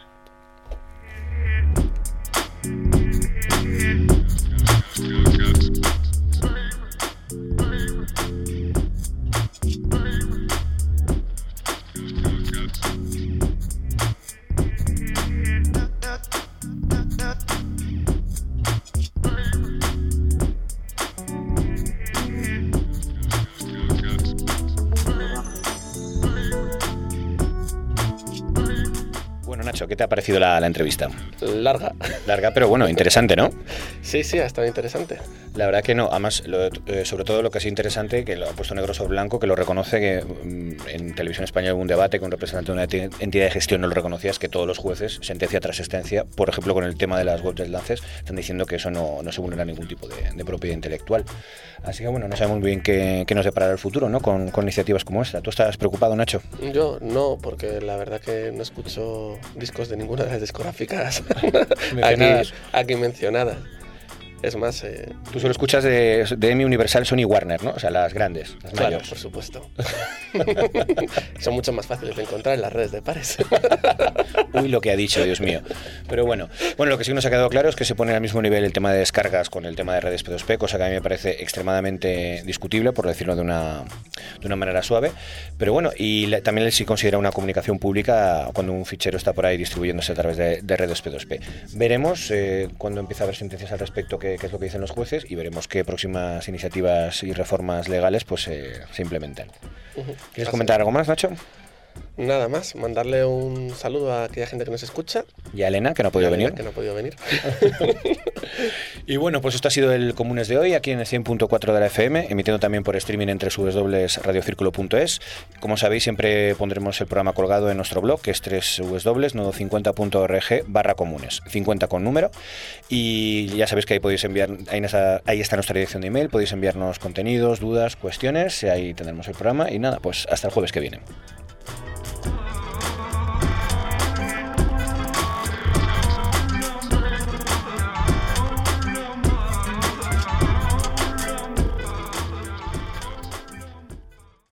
Nacho, ¿qué te ha parecido la entrevista? Larga, pero bueno, interesante, ¿no? Sí, ha estado interesante. La verdad que no, además, sobre todo lo que es interesante, que lo ha puesto negro sobre blanco, que lo reconoce, que en Televisión Española hubo un debate que un representante de una entidad de gestión no lo reconocía, es que todos los jueces, sentencia tras sentencia, por ejemplo, con el tema de las webs de enlaces, están diciendo que eso no se vulnera ningún tipo de propiedad intelectual. Así que bueno, no sabemos bien qué nos deparará el futuro, ¿no? Con iniciativas como esta. ¿Tú estás preocupado, Nacho? Yo no, porque la verdad que no escucho discos de ninguna de las discográficas aquí mencionadas. Es más... Tú solo escuchas de EMI, Universal, Sony y Warner, ¿no? O sea, las grandes, las claro, mayores. por supuesto. Son mucho más fáciles de encontrar en las redes de pares. Uy, lo que ha dicho, Dios mío. Pero bueno, lo que sí nos ha quedado claro es que se pone al mismo nivel el tema de descargas con el tema de redes P2P, cosa que a mí me parece extremadamente discutible, por decirlo de una manera suave. Pero bueno, y también sí considera una comunicación pública cuando un fichero está por ahí distribuyéndose a través de redes P2P. Veremos cuando empieza a haber sentencias al respecto qué es lo que dicen los jueces y veremos qué próximas iniciativas y reformas legales pues se implementan. ¿Quieres comentar algo más, Nacho? Nada más, mandarle un saludo a aquella gente que nos escucha. Y a Elena, que no ha podido venir. Y bueno, pues esto ha sido el Comunes de hoy, aquí en el 100.4 de la FM, emitiendo también por streaming en www.radiocirculo.es. Como sabéis, siempre pondremos el programa colgado en nuestro blog, que es www.nodo50.org/comunes, 50 con número. Y ya sabéis que ahí podéis enviar, ahí está nuestra dirección de email, podéis enviarnos contenidos, dudas, cuestiones, y ahí tendremos el programa. Y nada, pues hasta el jueves que viene.